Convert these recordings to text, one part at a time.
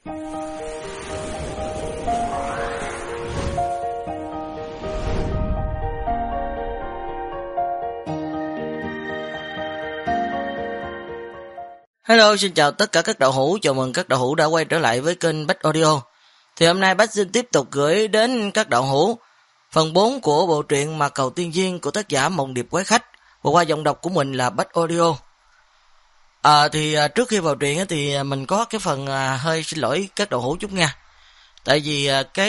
Hello, xin chào tất cả các đạo hữu, chào mừng các đạo hữu đã quay trở lại với kênh Bách Audio. Thì hôm nay Bách xin tiếp tục gửi đến các đạo hữu phần 4 của bộ truyện Mạc Cầu Tiên Duyên của tác giả Mộng Điệp Quái Khách, và qua giọng đọc của mình là Bách Audio. Trước khi vào truyện thì mình có cái phần hơi xin lỗi các đạo hữu chút nha. Tại vì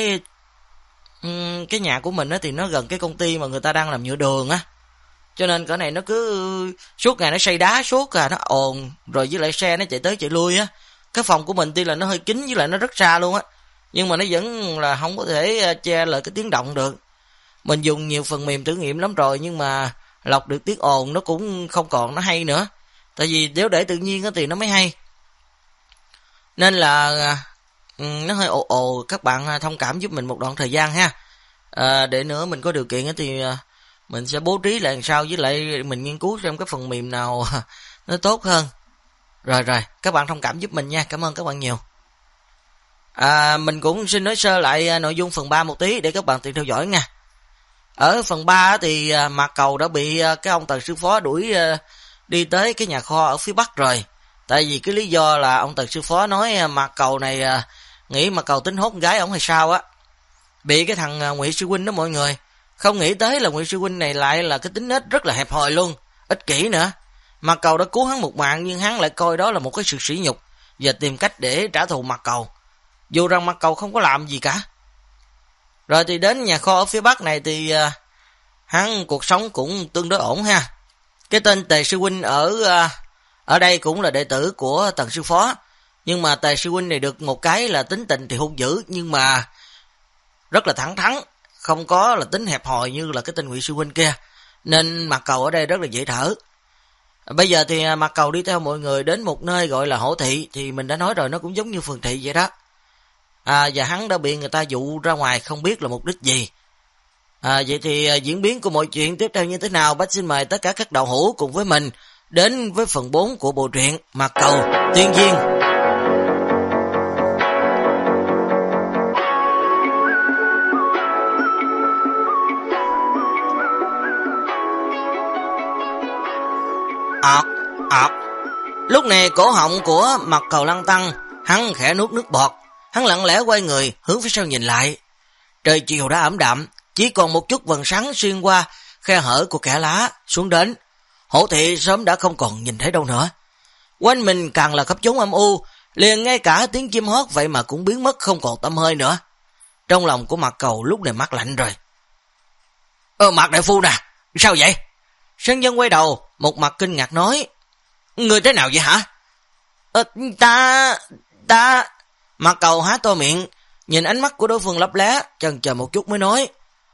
cái nhà của mình thì nó gần cái công ty mà người ta đang làm nhựa đường á. Cho nên cái này nó cứ suốt ngày nó xây đá suốt nó ồn, rồi với lại xe nó chạy tới chạy lui á. Cái phòng của mình tuy là nó hơi kín với lại nó rất xa luôn á, nhưng mà nó vẫn là không có thể che lại cái tiếng động được. Mình dùng nhiều phần mềm thử nghiệm lắm rồi, nhưng mà lọc được tiếng ồn nó cũng không còn nó hay nữa. Tại vì nếu để tự nhiên thì nó mới hay. Nên là nó hơi ồ, các bạn thông cảm giúp mình một đoạn thời gian ha. Để nữa mình có điều kiện thì mình sẽ bố trí lại làm sao, với lại mình nghiên cứu xem cái phần mềm nào nó tốt hơn. Rồi, các bạn thông cảm giúp mình nha, cảm ơn các bạn nhiều. Mình cũng xin nói sơ lại nội dung phần 3 một tí để các bạn tiện theo dõi nha. Ở phần 3 thì Mạc Cầu đã bị cái ông Tần Sư Phó đuổi đi tới cái nhà kho ở phía Bắc rồi. Tại vì cái lý do là ông Tần Sư Phó nói Mạc Cầu này nghĩ Mạc Cầu tính hốt con gái ổng hay sao á. Bị cái thằng Ngụy Sư Huynh đó mọi người. Không nghĩ tới là Ngụy Sư Huynh này lại là cái tính nết rất là hẹp hòi luôn, ích kỷ nữa. Mạc Cầu đã cứu hắn một mạng, nhưng hắn lại coi đó là một cái sự sỉ nhục và tìm cách để trả thù Mạc Cầu, dù rằng Mạc Cầu không có làm gì cả. Rồi thì đến nhà kho ở phía Bắc này thì hắn cuộc sống cũng tương đối ổn ha. Cái tên Tề Sư Huynh ở đây cũng là đệ tử của Tần Sư Phó, nhưng mà Tề Sư Huynh này được một cái là tính tình thì hung dữ, nhưng mà rất là thẳng thắn, không có là tính hẹp hòi như là cái tên Ngụy Sư Huynh kia, nên Mạc Cầu ở đây rất là dễ thở. Bây giờ thì Mạc Cầu đi theo mọi người đến một nơi gọi là Hổ Thị, thì mình đã nói rồi, nó cũng giống như phường thị vậy đó. Và hắn đã bị người ta dụ ra ngoài không biết là mục đích gì. Vậy thì diễn biến của mọi chuyện tiếp theo như thế nào, Bách xin mời tất cả các đạo hữu cùng với mình đến với phần 4 của bộ truyện Mạc Cầu Tiên Duyên. Lúc này cổ họng của Mạc Cầu lăn tăn, hắn khẽ nuốt nước bọt, hắn lặng lẽ quay người hướng phía sau nhìn lại. Trời chiều đã ảm đạm, chỉ còn một chút vầng sáng xuyên qua khe hở của kẽ lá xuống đến. Hổ Thị sớm đã không còn nhìn thấy đâu nữa. Quanh mình càng là khắp chốn âm u, liền ngay cả tiếng chim hót vậy mà cũng biến mất không còn tăm hơi nữa. Trong lòng của Mạc Cầu lúc này mát lạnh rồi. Mạc đại phu nè, sao vậy? Sơn Dân quay đầu, một mặt kinh ngạc nói. Người thế nào vậy hả? Ta... Mạc Cầu há to miệng, nhìn ánh mắt của đối phương lấp lé, chần chờ một chút mới nói.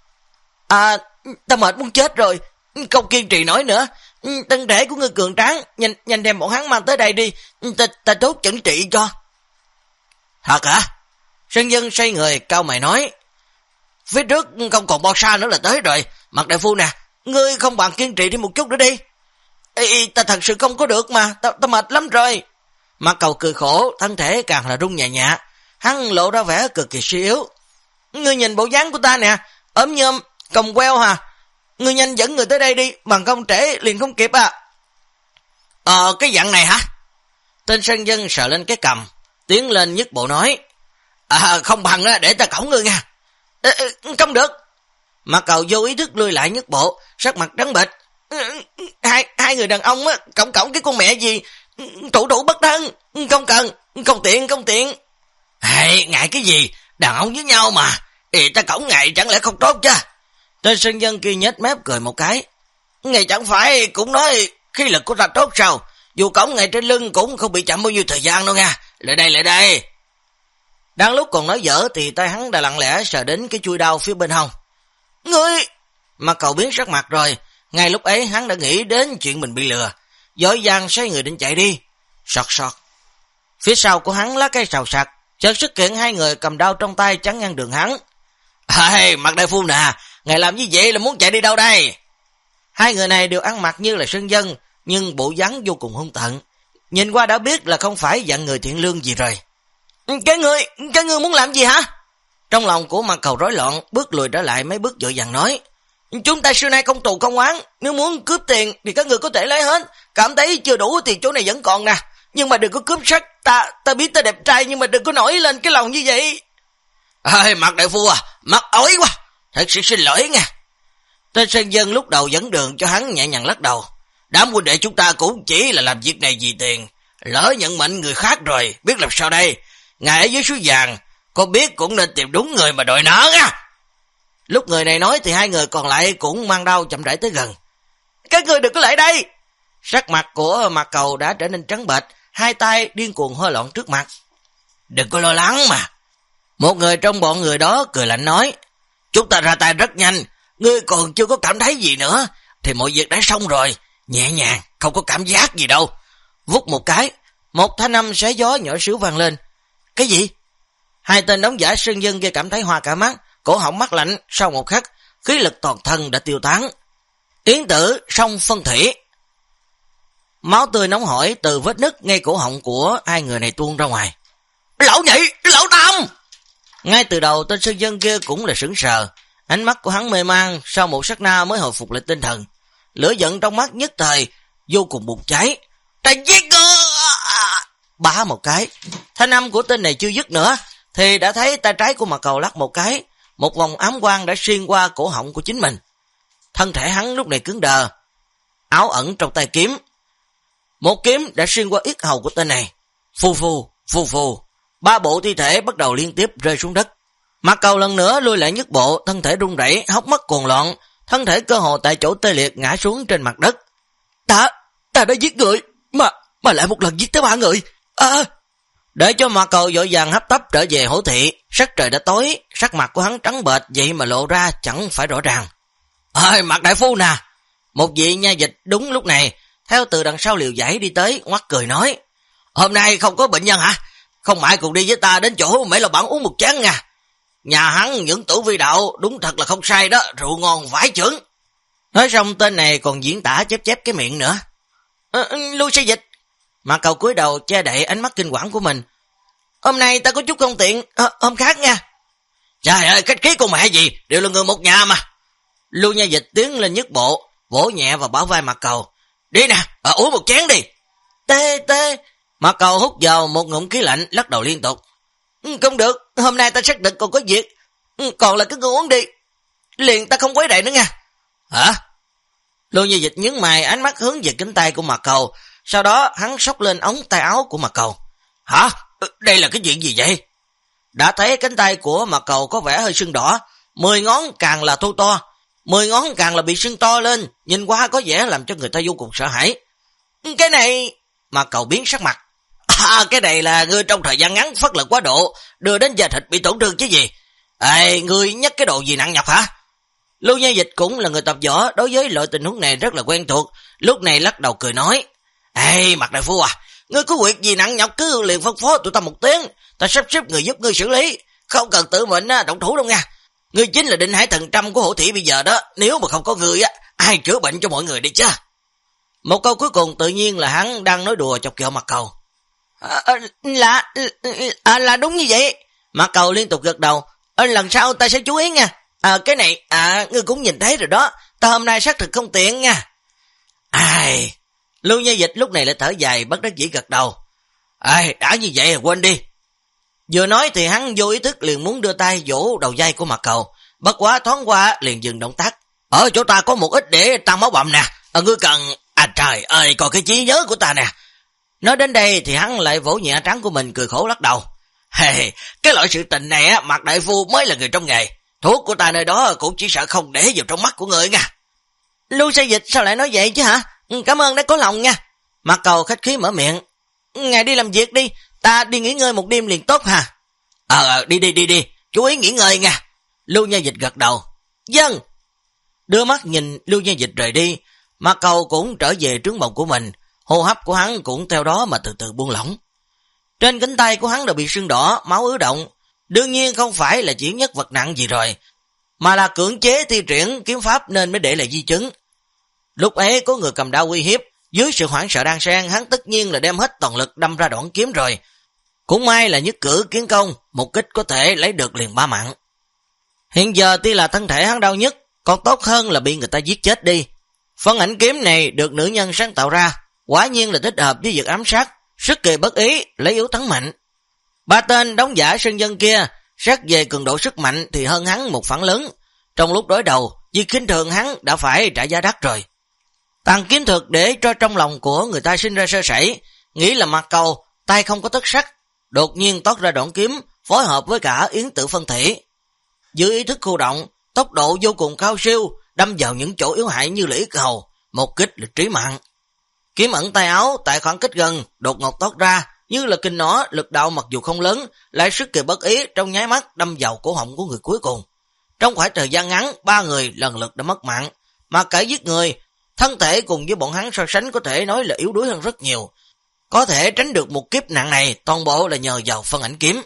Ta mệt muốn chết rồi, không kiên trì nổi nữa. Thân thể của ngươi cường tráng, nhanh đem bọn hắn mang tới đây đi, ta tốt chẩn trị cho. Thật hả? Sơn Dân xoay người, cau mày nói. Phía trước không còn bao xa nữa là tới rồi. Mạc đại phu nè, ngươi không bằng kiên trì thêm một chút nữa đi. Ta thật sự không có được mà, ta mệt lắm rồi. Mạc Cầu cười khổ, thân thể càng là rung nhẹ nhẹ, hắn lộ ra vẻ cực kỳ suy yếu. Ngươi nhìn bộ dáng của ta nè, ốm nhôm, còng queo hả? Ngươi nhanh dẫn người tới đây đi, bằng không trễ liền không kịp cái dạng này hả? Tên Sơn Dân sờ lên cái cằm, tiến lên nhấc bộ nói. Không bằng để ta cõng ngươi nha. Không được. Mạc Cầu vô ý thức lùi lại nhấc bộ, sắc mặt trắng bệch. Hai người đàn ông cõng cái con mẹ gì, thủ bất thân, không cần, không tiện. Ngại cái gì, đàn ông với nhau mà, ta cõng ngại chẳng lẽ không tốt chứ? Tên Sơn Dân kia nhếch mép cười một cái. Ngài chẳng phải cũng nói khí lực của ta tốt sao, dù cõng ngài trên lưng cũng không bị chậm bao nhiêu thời gian đâu nha. Lại đây. Đang lúc còn nói dở thì tay hắn đã lặng lẽ sờ đến cái chui đao phía bên hông. Ngươi! Mạc Cầu biến sắc mặt rồi, ngay lúc ấy hắn đã nghĩ đến chuyện mình bị lừa, vội vàng xoay người định chạy đi. Sọt. Phía sau của hắn lá cây xào xạc, chợt xuất hiện hai người cầm đao trong tay chắn ngang đường hắn. Mạc đại phu nè, ngài làm như vậy là muốn chạy đi đâu đây? Hai người này đều ăn mặc như là Sơn Dân, nhưng bộ dáng vô cùng hung tợn, nhìn qua đã biết là không phải dạng người thiện lương gì rồi. Cái ngươi muốn làm gì hả? Trong lòng của Mạc Cầu rối loạn, bước lùi trở lại mấy bước vội vàng nói. Chúng ta xưa nay không tù không oán, nếu muốn cướp tiền thì các người có thể lấy hết, cảm thấy chưa đủ thì chỗ này vẫn còn nè. Nhưng mà đừng có cướp sách, ta biết ta đẹp trai nhưng mà đừng có nổi lên cái lòng như vậy. Mạc đại phu mặt ổi quá, thật sự xin lỗi nha. Tên sơn dân lúc đầu dẫn đường cho hắn nhẹ nhàng lắc đầu. Đám huynh đệ chúng ta cũng chỉ là làm việc này vì tiền, lỡ nhận mệnh người khác rồi, biết làm sao đây. Ngài ở dưới suối vàng, con biết cũng nên tìm đúng người mà đòi nợ nha. Lúc người này nói thì hai người còn lại cũng mang đau chậm rãi tới gần. Các người đừng có lại đây. Sắc mặt của Mạc Cầu đã trở nên trắng bệch, hai tay điên cuồng hô loạn trước mặt. Đừng có lo lắng mà. Một người trong bọn người đó cười lạnh nói. Chúng ta ra tay rất nhanh, ngươi còn chưa có cảm thấy gì nữa thì mọi việc đã xong rồi, nhẹ nhàng, không có cảm giác gì đâu. Vút một cái, một thanh âm xé gió nhỏ xíu vang lên. Cái gì? Hai tên đóng giả sơn dân kia cảm thấy hoa cả mắt, cổ họng mát lạnh, sau một khắc, khí lực toàn thân đã tiêu tán. Yến tử song phân thủy. Máu tươi nóng hổi từ vết nứt ngay cổ họng của hai người này tuôn ra ngoài. Lão nhị, lão tam! Ngay từ đầu tên sơn dân kia cũng là sững sờ, ánh mắt của hắn mê man, sau một sát na mới hồi phục lại tinh thần. Lửa giận trong mắt nhất thời vô cùng bùng cháy. Ta giết ngươi! Bá một cái, thanh âm của tên này chưa dứt nữa thì đã thấy tay trái của Mạc Cầu lắc một cái, một vòng ám quang đã xuyên qua cổ họng của chính mình. Thân thể hắn lúc này cứng đờ, áo ẩn trong tay kiếm. Một kiếm đã xuyên qua yết hầu của tên này. Phù phù, phù phù, ba bộ thi thể bắt đầu liên tiếp rơi xuống đất. Mạc Cầu lần nữa lùi lại nhất bộ, thân thể run rẩy, hốc mắt cuồng loạn, thân thể cơ hồ tại chỗ tê liệt ngã xuống trên mặt đất. Ta đã giết người, mà lại một lần giết tới 3 người. Để cho Mạc Cầu vội vàng hấp tấp trở về hổ thị, sắc trời đã tối, sắc mặt của hắn trắng bệch vậy mà lộ ra chẳng phải rõ ràng. Mạc đại phu nè. Một vị nha dịch đúng lúc này theo từ đằng sau liều giải đi tới, ngoắt cười nói. Hôm nay không có bệnh nhân hả? Không mãi cùng đi với ta đến chỗ mấy lò bạn uống một chén nha. Nhà hắn những tử vi đạo đúng thật là không sai đó, rượu ngon vãi chưởng. Nói xong tên này còn diễn tả chép cái miệng nữa. Lui xe dịch. Mạc Cầu cúi đầu che đậy ánh mắt kinh quản của mình. Hôm nay ta có chút không tiện, hôm khác nha. Trời ơi, khách khí con mẹ gì, đều là người một nhà mà. Lưu nha dịch tiến lên nhất bộ, vỗ nhẹ vào bả vai Mạc Cầu. Đi nè, uống một chén đi. Tê. Mạc Cầu hút vào một ngụm khí lạnh, lắc đầu liên tục. Không được, hôm nay ta xác định còn có việc. Còn là cứ uống đi. Liền ta không quấy rầy nữa nha. Hả? Lưu nha dịch nhướng mày, ánh mắt hướng về cánh tay của Mạc Cầu. Sau đó hắn xốc lên ống tay áo của Mạc Cầu. Hả? Đây là cái chuyện gì vậy? Đã thấy cánh tay của Mạc Cầu có vẻ hơi sưng đỏ, 10 ngón càng là thô to, 10 ngón càng là bị sưng to lên, nhìn qua có vẻ làm cho người ta vô cùng sợ hãi. Cái này... Mạc Cầu biến sắc mặt. Cái này là ngươi trong thời gian ngắn phất lực quá độ, đưa đến da thịt bị tổn thương chứ gì. Ngươi nhắc cái đồ gì nặng nhọc hả? Lưu Nha Dịch cũng là người tập võ, đối với loại tình huống này rất là quen thuộc, lúc này lắc đầu cười nói. Mạc đại phu ngươi có việc gì nặng nhọc cứ liền phân phó tụi ta một tiếng, ta sắp xếp người giúp ngươi xử lý, không cần tự mình động thủ đâu nha. Ngươi chính là định hải thần trăm của hổ thị bây giờ đó, nếu mà không có ngươi ai chữa bệnh cho mọi người đi chứ. Một câu cuối cùng tự nhiên là hắn đang nói đùa chọc ghẹo Mạc Cầu. Là đúng như vậy. Mạc Cầu liên tục gật đầu. Lần sau ta sẽ chú ý nha. Cái này ngươi cũng nhìn thấy rồi đó, ta hôm nay xác thực không tiện nha. Lưu Nha Dịch lúc này lại thở dài bất đắc dĩ gật đầu. Đã như vậy quên đi. Vừa nói thì hắn vô ý thức liền muốn đưa tay vỗ đầu vai của Mạc Cầu, bất quá thoáng qua liền dừng động tác. Ở chỗ ta có một ít để tăng máu bầm nè, ngươi cần... trời ơi, còn cái trí nhớ của ta nè. Nói đến đây thì hắn lại vỗ nhẹ trán của mình cười khổ lắc đầu. Cái loại sự tình này Mạc đại phu mới là người trong nghề, thuốc của ta nơi đó cũng chỉ sợ không để vào trong mắt của người nha. Lưu Xây Dịch sao lại nói vậy chứ hả? Cảm ơn đã có lòng nha. Mạc Cầu khách khí mở miệng. Ngài đi làm việc đi, ta đi nghỉ ngơi một đêm liền tốt hả? Đi, chú ý nghỉ ngơi nha. Lưu Nha Dịch gật đầu. Vâng. Đưa mắt nhìn Lưu Nha Dịch rời đi, Mạc Cầu cũng trở về trướng bồng của mình, hô hấp của hắn cũng theo đó mà từ từ buông lỏng. Trên cánh tay của hắn đã bị sưng đỏ, máu ứ động, đương nhiên không phải là chỉ nhất vật nặng gì rồi, mà là cưỡng chế thi triển kiếm pháp nên mới để lại di chứng. Lúc ấy có người cầm đao uy hiếp, dưới sự hoảng sợ đang xen, hắn tất nhiên là đem hết toàn lực đâm ra đoạn kiếm rồi. Cũng may là nhất cử kiến công, một kích có thể lấy được liền 3 mạng. Hiện giờ tuy là thân thể hắn đau nhất, còn tốt hơn là bị người ta giết chết đi. Phân ảnh kiếm này được nữ nhân sáng tạo ra, quả nhiên là thích hợp với việc ám sát, sức kỳ bất ý, lấy yếu thắng mạnh. 3 tên đóng giả sơn dân kia, xét về cường độ sức mạnh thì hơn hắn một phản lớn. Trong lúc đối đầu, vì khinh thường hắn đã phải trả giá đắt rồi. Tàn kiếm thuật để cho trong lòng của người ta sinh ra sơ sẩy, nghĩ là Mạc Cầu, tay không có tất sắc, đột nhiên toát ra đoạn kiếm, phối hợp với cả yến tử phân thể. Giữ ý thức khu động, tốc độ vô cùng cao siêu, đâm vào những chỗ yếu hại như là yết hầu, một kích là trí mạng. Kiếm ẩn tay áo tại khoảng cách gần, đột ngột toát ra, như là kinh nó, lực đạo mặc dù không lớn, lại sức kỳ bất ý trong nháy mắt đâm vào cổ họng của người cuối cùng. Trong khoảng thời gian ngắn, 3 người lần lượt đã mất mạng, mà cả giết người, thân thể cùng với bọn hắn so sánh có thể nói là yếu đuối hơn rất nhiều. Có thể tránh được một kiếp nạn này, toàn bộ là nhờ vào phân ảnh kiếm.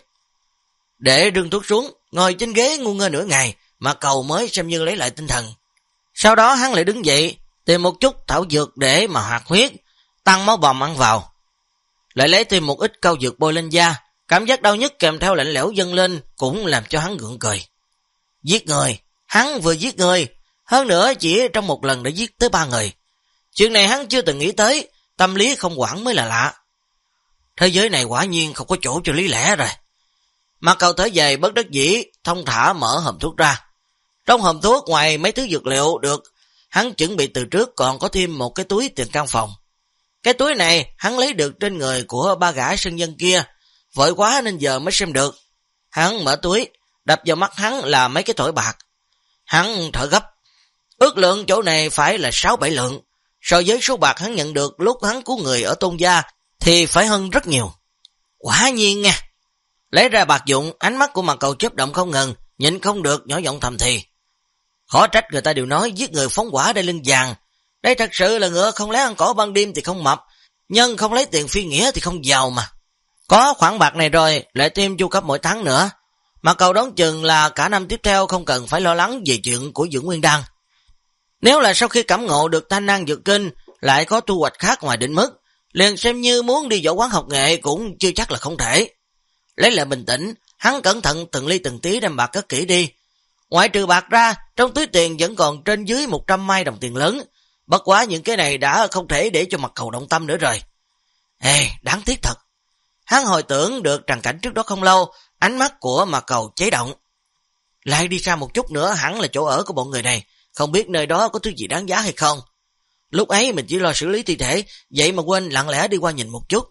Để rương thuốc xuống, ngồi trên ghế ngu ngơ nửa ngày, mà Cầu mới xem như lấy lại tinh thần. Sau đó hắn lại đứng dậy, tìm một chút thảo dược để mà hoạt huyết, tăng máu bầm ăn vào. Lại lấy thêm một ít cao dược bôi lên da, cảm giác đau nhức kèm theo lạnh lẽo dâng lên cũng làm cho hắn gượng cười. Giết người, hắn vừa giết người, hơn nữa chỉ trong một lần đã giết tới 3 người. Chuyện này hắn chưa từng nghĩ tới, tâm lý không quản mới là lạ. Thế giới này quả nhiên không có chỗ cho lý lẽ rồi. Mà Cầu thở dài bất đắc dĩ, thông thả mở hòm thuốc ra. Trong hòm thuốc ngoài mấy thứ dược liệu được, hắn chuẩn bị từ trước còn có thêm một cái túi tiền căn phòng. Cái túi này hắn lấy được trên người của 3 gã sơn dân kia, vội quá nên giờ mới xem được. Hắn mở túi, đập vào mắt hắn là mấy cái thỏi bạc. Hắn thở gấp, ước lượng chỗ này phải là 6-7 lượng, so với số bạc hắn nhận được lúc hắn cứu người ở Tôn Gia thì phải hơn rất nhiều. Quả nhiên nha. Lấy ra bạc dụng, ánh mắt của Mạc Cầu chớp động không ngừng, nhịn không được nhỏ giọng thầm thì. Khó trách người ta đều nói giết người phóng hỏa đây lưng vàng. Đây thật sự là ngựa không lấy ăn cỏ ban đêm thì không mập, nhân không lấy tiền phi nghĩa thì không giàu mà. Có khoản bạc này rồi, lại thêm chu cấp mỗi tháng nữa. Mạc Cầu đoán chừng là cả năm tiếp theo không cần phải lo lắng về chuyện của Dưỡng Nguyên Đan. Nếu là sau khi cảm ngộ được Thanh Năng Dược Kinh lại có thu hoạch khác ngoài định mức, liền xem như muốn đi võ quán học nghệ cũng chưa chắc là không thể. Lấy lại bình tĩnh, hắn cẩn thận từng ly từng tí đem bạc cất kỹ đi. Ngoại trừ bạc ra, trong túi tiền vẫn còn trên dưới 100 mai đồng tiền lớn. Bất quá những cái này đã không thể để cho Mạc Cầu động tâm nữa rồi. Đáng tiếc thật. Hắn hồi tưởng được tràng cảnh trước đó không lâu, ánh mắt của Mạc Cầu cháy động. Lại đi xa một chút nữa hẳn là chỗ ở của bọn người này, không biết nơi đó có thứ gì đáng giá hay không. Lúc ấy mình chỉ lo xử lý thi thể, vậy mà quên lặng lẽ đi qua nhìn một chút.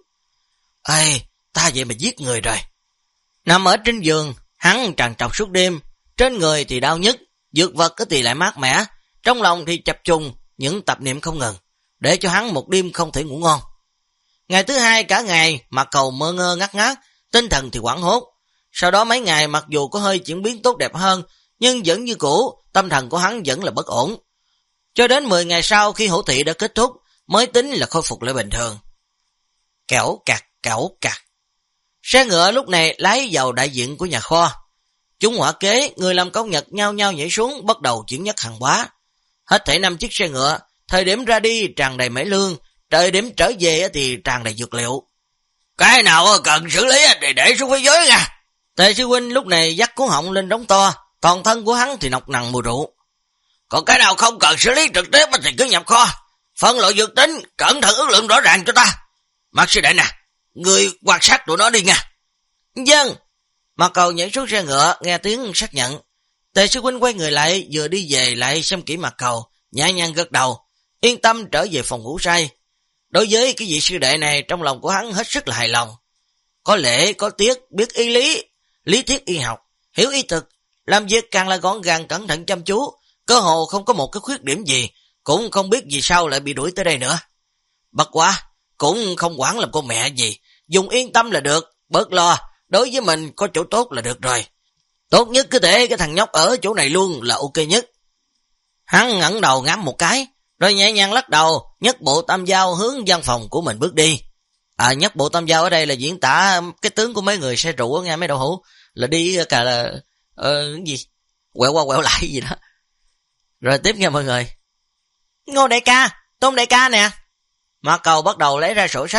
Ta vậy mà giết người rồi. Nằm ở trên giường, hắn trằn trọc suốt đêm, trên người thì đau nhức, dược vật thì lại mát mẻ, trong lòng thì chập trùng những tập niệm không ngừng, để cho hắn một đêm không thể ngủ ngon. Ngày thứ 2 cả ngày, Mạc Cầu mơ ngơ ngắt ngát, tinh thần thì hoảng hốt. Sau đó mấy ngày mặc dù có hơi chuyển biến tốt đẹp hơn, nhưng vẫn như cũ, tâm thần của hắn vẫn là bất ổn. Cho đến 10 ngày sau khi hổ thị đã kết thúc, mới tính là khôi phục lại bình thường. Kẻo cạc. Xe ngựa lúc này lái vào đại diện của nhà kho. Chúng hỏa kế, người làm công nhật nhau nhau nhảy xuống, bắt đầu chuyển nhất hàng hóa. Hết thảy 5 chiếc xe ngựa, thời điểm ra đi tràn đầy mễ lương, thời điểm trở về thì tràn đầy dược liệu. Cái nào cần xử lý thì để xuống phía dưới nha. Tề sư huynh lúc này dắt cuốn họng lên đống to, toàn thân của hắn thì nọc nằn mùi rượu. Còn cái nào không cần xử lý trực tiếp thì cứ nhập kho. Phân loại dược tính, cẩn thận ước lượng rõ ràng cho ta. Mạc sư đệ nè, người quan sát tụi nó đi nha. Vâng. Mạc Cầu nhảy xuống xe ngựa, nghe tiếng xác nhận. Tề sư huynh quay người lại, vừa đi về lại xem kỹ Mạc Cầu, nhẹ nhàng gật đầu, yên tâm trở về phòng ngủ say. Đối với cái vị sư đệ này, trong lòng của hắn hết sức là hài lòng. Có lễ, có tiết, biết y lý, lý thuyết y học, hiểu y thực, làm việc càng là gọn gàng cẩn thận chăm chú, cơ hồ không có một cái khuyết điểm gì, cũng không biết vì sao lại bị đuổi tới đây nữa. Bất quá, cũng không quản làm con mẹ gì, dùng yên tâm là được, bớt lo, đối với mình có chỗ tốt là được rồi. Tốt nhất cứ để cái thằng nhóc ở chỗ này luôn là ok nhất. Hắn ngẩng đầu ngắm một cái, rồi nhẹ nhàng lắc đầu, nhấc bộ tam dao hướng văn phòng của mình bước đi. Nhấc bộ tam dao ở đây là diễn tả cái tướng của mấy người xe rượu nghe mấy đậu hũ, là đi cả là cái gì quẹo qua quẹo lại gì đó. Rồi tiếp nghe mọi người. Ngô đại ca, Tôn đại ca nè. Mạc Cầu bắt đầu lấy ra sổ sách,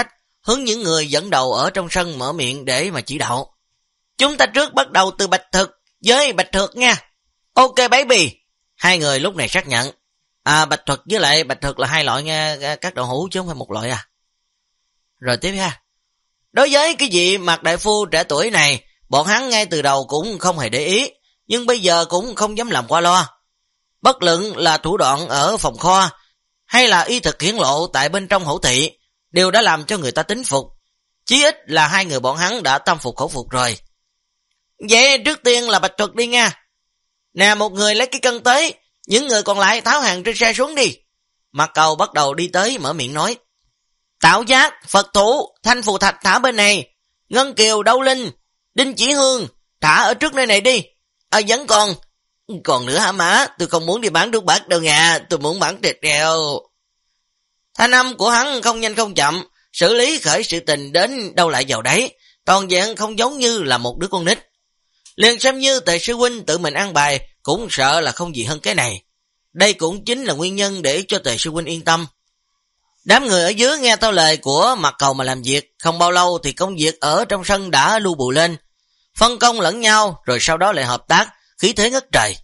hướng những người dẫn đầu ở trong sân mở miệng để mà chỉ đạo. Chúng ta trước bắt đầu từ Bạch Thực với Bạch Thược nha. Ok baby. Hai người lúc này xác nhận. Bạch Thuật với lại Bạch Thực là hai loại nha, các đậu hũ chứ không phải một loại à. Rồi tiếp ha. Đối với cái vị Mạc đại phu trẻ tuổi này, bọn hắn ngay từ đầu cũng không hề để ý, nhưng bây giờ cũng không dám làm qua loa. Bất luận là thủ đoạn ở phòng kho, hay là y thực hiển lộ tại bên trong hữu thị, đều đã làm cho người ta tín phục. Chí ít là hai người bọn hắn đã tâm phục khẩu phục rồi. Vậy trước tiên là Bạch Thuật đi nha. Nè, một người lấy cái cân tới, những người còn lại tháo hàng trên xe xuống đi. Mạc Cầu bắt đầu đi tới mở miệng nói. Tạo giác, Phật thủ, Thanh Phù Thạch thả bên này, Ngân Kiều, Đâu Linh, Đinh Chỉ Hương, thả ở trước nơi này đi. Vẫn còn nữa hả má, tôi không muốn đi bán nước bạc đâu nha, tôi muốn bán thịt heo. Thanh âm của hắn không nhanh không chậm, xử lý khởi sự tình đến đâu lại vào đấy, toàn dạng không giống như là một đứa con nít. Liền xem như Tề sư huynh tự mình ăn bài, cũng sợ là không gì hơn cái này. Đây cũng chính là nguyên nhân để cho Tề sư huynh yên tâm. Đám người ở dưới nghe theo lời của Mạc Cầu mà làm việc, không bao lâu thì công việc ở trong sân đã lưu bù lên, phân công lẫn nhau, rồi sau đó lại hợp tác, khí thế ngất trời.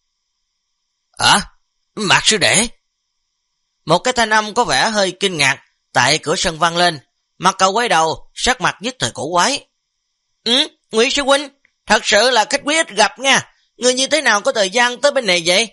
Mạc sư đệ. Một cái thanh âm có vẻ hơi kinh ngạc tại cửa sân vang lên. Mạc Cầu quay đầu, sắc mặt nhất thời cổ quái. Ngụy sư huynh, thật sự là khách quý ít gặp nha. Người như thế nào có thời gian tới bên này vậy?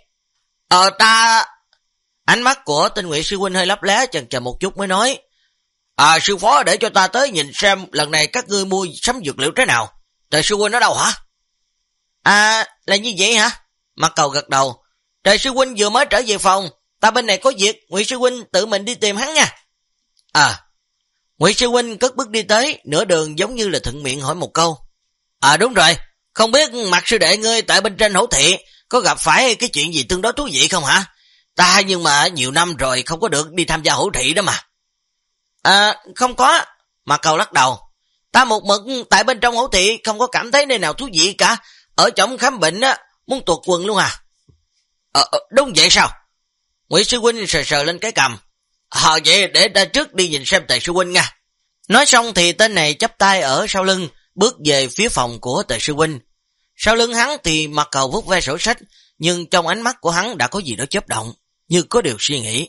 Ánh mắt của tên Ngụy sư huynh hơi lấp lé, chần chờ một chút mới nói. Sư phó để cho ta tới nhìn xem lần này các ngươi mua sắm dược liệu thế nào. Tề sư huynh ở đâu hả? Là như vậy hả? Mạc Cầu gật đầu. Tề sư huynh vừa mới trở về phòng, ta bên này có việc, Ngụy sư huynh tự mình đi tìm hắn nha. Ngụy sư huynh cất bước đi tới, nửa đường giống như là thuận miệng hỏi một câu. Đúng rồi, không biết Mạc sư đệ ngươi tại bên trên hữu thị có gặp phải cái chuyện gì tương đối thú vị không hả? Ta nhưng mà nhiều năm rồi không có được đi tham gia hữu thị đó mà. Không có. Mạc Cầu lắc đầu. Ta một mực tại bên trong hữu thị không có cảm thấy nơi nào thú vị cả. Ở trong khám bệnh á, muốn tuột quần luôn à? Đúng vậy sao? Ngụy sư huynh sờ sờ lên cái cằm. Vậy để ta trước đi nhìn xem Tề sư huynh nha. Nói xong thì tên này chắp tay ở sau lưng, bước về phía phòng của Tề sư huynh. Sau lưng hắn thì Mạc Cầu vuốt ve sổ sách, nhưng trong ánh mắt của hắn đã có gì đó chớp động, như có điều suy nghĩ.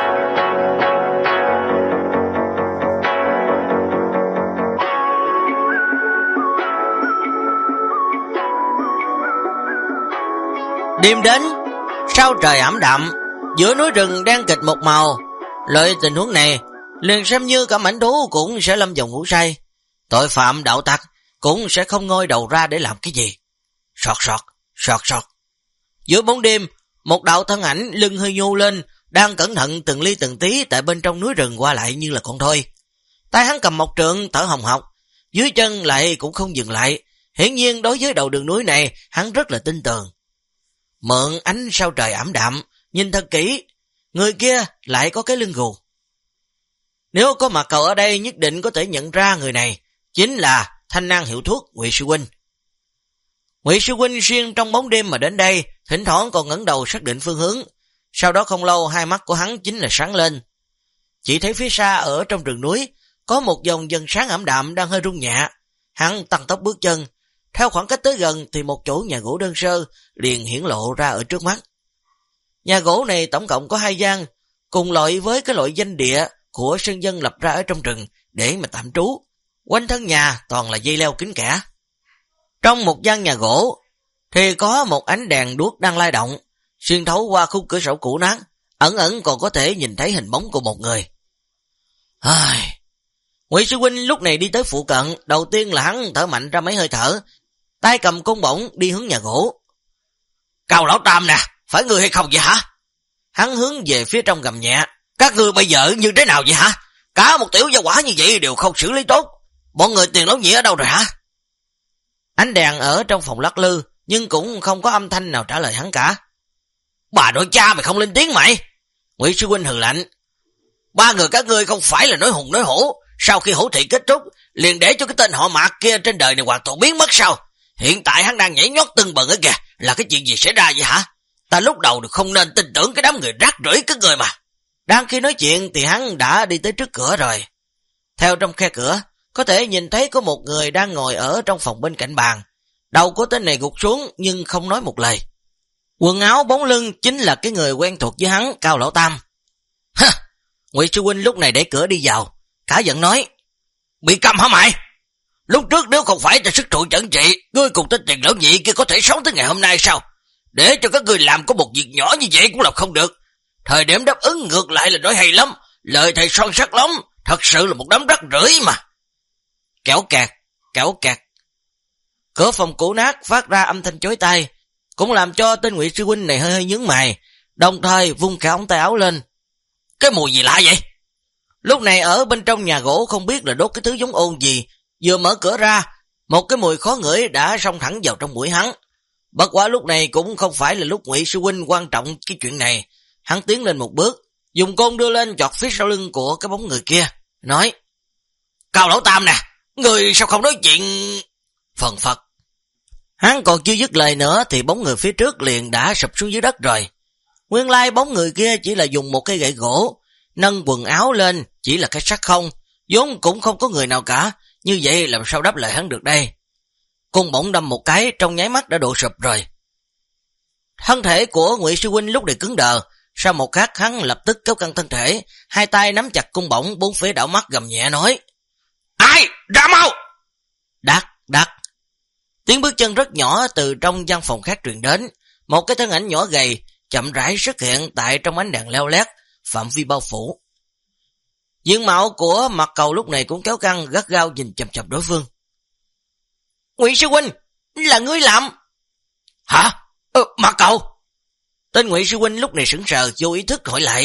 Đêm đến, sao trời ảm đạm, giữa núi rừng đang kịch một màu. Loại tình huống này, liền xem như cả mảnh thú cũng sẽ lâm vào ngủ say. Tội phạm đạo tặc cũng sẽ không ngoi đầu ra để làm cái gì. Sọt. Giữa bóng đêm, một đạo thân ảnh lưng hơi nhô lên, đang cẩn thận từng ly từng tí tại bên trong núi rừng qua lại như là con thoi. Tay hắn cầm một trượng thở hồng hộc, dưới chân lại cũng không dừng lại. Hiển nhiên đối với đầu đường núi này, hắn rất là tin tưởng. Mượn ánh sao trời ảm đạm, nhìn thật kỹ, người kia lại có cái lưng gù. Nếu có Mạc Cầu ở đây nhất định có thể nhận ra người này chính là Thanh Năng hiệu thuốc Ngụy sư huynh. Ngụy sư huynh xuyên trong bóng đêm mà đến đây, thỉnh thoảng còn ngẩng đầu xác định phương hướng. Sau đó không lâu hai mắt của hắn chính là sáng lên. Chỉ thấy phía xa ở trong rừng núi có một dòng dần sáng ảm đạm đang hơi rung nhẹ. Hắn tăng tốc bước chân, theo khoảng cách tới gần thì một chỗ nhà gỗ đơn sơ liền hiển lộ ra ở trước mắt. Nhà gỗ này tổng cộng có 2 gian, cùng loại với cái loại danh địa của sơn dân lập ra ở trong rừng để mà tạm trú. Quanh thân nhà toàn là dây leo kín kẽ. Trong một gian nhà gỗ thì có một ánh đèn đuốc đang lay động, xuyên thấu qua khung cửa sổ cũ nát, ẩn ẩn còn có thể nhìn thấy hình bóng của một người. Ngụy sư huynh lúc này đi tới phụ cận, đầu tiên là hắn thở mạnh ra mấy hơi thở, tay cầm côn bổng đi hướng nhà gỗ. Cao lão Tam nè, phải người hay không vậy hả? Hắn hướng về phía trong gầm nhẹ. Các ngươi bây giờ như thế nào vậy hả? Cả một tiểu gia quả như vậy đều không xử lý tốt. Bọn người Tiền Lão Nhị ở đâu rồi hả? Ánh đèn ở trong phòng lắc lư, nhưng cũng không có âm thanh nào trả lời hắn cả. Bà nội cha mày không lên tiếng mày. Ngụy sư huynh hừ lạnh. 3 người các ngươi không phải là nói hùng nói hổ, sau khi hữu thị kết thúc liền để cho cái tên họ Mạc kia trên đời này hoàn toàn biến mất sao? Hiện tại hắn đang nhảy nhót tưng bừng ở kìa, là cái chuyện gì xảy ra vậy hả? Ta lúc đầu được không nên tin tưởng cái đám người rác rưởi các người mà. Đang khi nói chuyện thì hắn đã đi tới trước cửa rồi. Theo trong khe cửa, có thể nhìn thấy có một người đang ngồi ở trong phòng bên cạnh bàn. Đầu của tên này gục xuống nhưng không nói một lời. Quần áo bóng lưng chính là cái người quen thuộc với hắn, Cao Lão Tam. Ha! Ngụy Sư Huynh lúc này đẩy cửa đi vào, cả giận nói: Bị câm hả mày? Lúc trước nếu không phải ta sức trụ chẩn trị, ngươi cùng tên tiền lão nhị kia có thể sống tới ngày hôm nay sao? Để cho các ngươi làm có một việc nhỏ như vậy cũng làm không được. Thời điểm đáp ứng ngược lại là nói hay lắm, lời thầy son sắc lắm, thật sự là một đám rác rưởi mà. Kéo kẹt. Cửa phòng cũ nát phát ra âm thanh chói tai, cũng làm cho tên Ngụy Sư Huynh này hơi nhướng mày, đồng thời vung cả ống tay áo lên. Cái mùi gì lạ vậy? Lúc này ở bên trong nhà gỗ không biết là đốt cái thứ giống ôn gì, vừa mở cửa ra, một cái mùi khó ngửi đã xông thẳng vào trong mũi hắn. Bất quá lúc này cũng không phải là lúc Ngụy Sư Huynh quan trọng cái chuyện này. Hắn tiến lên một bước, dùng côn đưa lên chọt phía sau lưng của cái bóng người kia, nói: Cao Lão Tam nè, người sao không nói chuyện? Phần phật. Hắn còn chưa dứt lời nữa thì bóng người phía trước liền đã sụp xuống dưới đất rồi. Nguyên lai bóng người kia chỉ là dùng một cây gậy gỗ, nâng quần áo lên chỉ là cái sắt không, vốn cũng không có người nào cả, như vậy làm sao đáp lại hắn được đây? Côn bỗng đâm một cái trong nháy mắt đã đổ sụp rồi. Thân thể của Ngụy Sư Huynh lúc này cứng đờ, sau một khắc hắn lập tức kéo căng thân thể, hai tay nắm chặt cung bổng, bốn phía đảo mắt gầm nhẹ nói: Ai? Ra mau! Đắc. Tiếng bước chân rất nhỏ từ trong gian phòng khác truyền đến, một cái thân ảnh nhỏ gầy chậm rãi xuất hiện tại trong ánh đèn leo lét, phạm vi bao phủ. Diện mạo của Mặt Cầu lúc này cũng kéo căng, gắt gao nhìn chằm chằm đối phương. Ngụy Sư Huynh, là ngươi làm? Hả? Mặt Cầu? Tên Ngụy Sư Huynh lúc này sững sờ, vô ý thức hỏi lại: